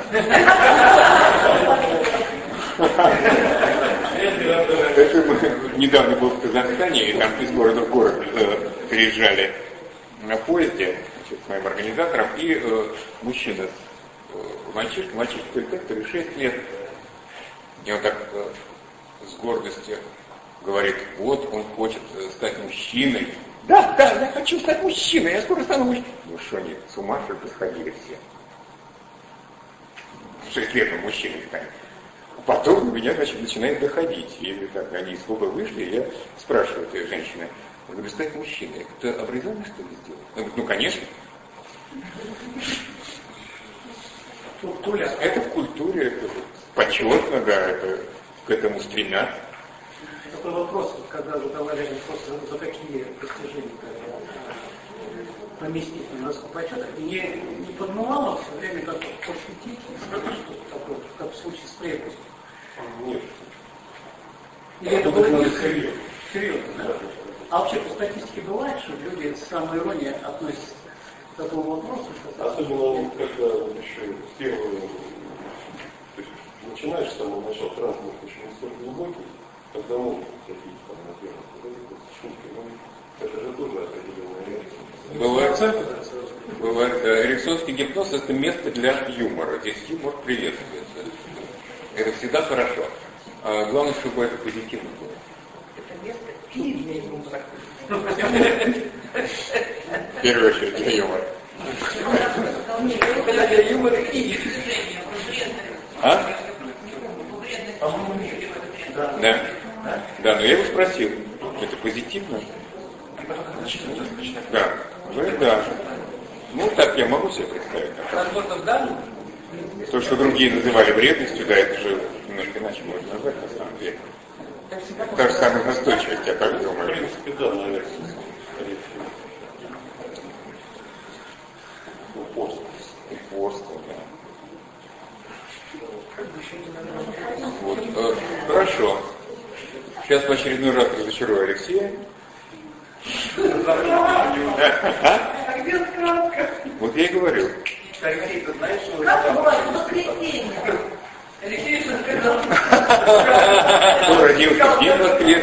Это мы недавно был в Казахстане, и там из города в город э, переезжали на поезде, значит, с моим организатором, и э, мужчина, э, мальчишка, мальчишка который шесть лет, и он так э, с гордостью говорит: вот он хочет э, стать мужчиной. Да, да, я хочу стать мужчиной, я скоро стану мужчиной. Ну что, они с ума что ли сходили все? Шесть лет он мужчиной станет. Потом у меня, значит, начинает доходить. И так, они из клуба вышли, и я спрашиваю этой женщины: я говорю, стать мужчиной, это обрезание что ли сделать? Она говорит: ну, конечно. Культура. Это в культуре, это почетно, да, это к этому стремятся. Такой вопрос, когда задавали вопрос, за какие достижения поместить на доску почета, не, не подмывало все время как пошутить, что-то такое, как в случае с крепостью? Нет. Или это было не серьезно? Серьезно, да? А вообще по статистике бывает, что люди с самой иронией относятся к такому вопросу? Что особенно когда еще первые начинаешь с самого начала, транс может еще не столь глубокий, когда могут какие-то там, например, шутки, но это же тоже определенная реакция. Бывает, бывает, эриксонский гипноз — это место для юмора. Здесь юмор приветствуется. Это всегда хорошо. А главное, чтобы это позитивно было. Это место и для юмора. В первую очередь для юмора. Для юмора и. А? Да. Да, но я его спросил. Это позитивно? Да. Ну да. Ну так я могу себе представить. Возможно, да? То, что другие называли вредностью, да, это же немножко иначе можно назвать на самом деле. Та же самая настойчивость, я так думаю. В принципе, да, наверное. Упорство. Упорство, да. Вот, э, хорошо. Сейчас в очередной раз разочарую Алексея. А где сказка? Вот я и говорю. Алексей, ты знаешь, что Как бывает в воскресенье? Алексей что сказал? Кто родился в день воскресный?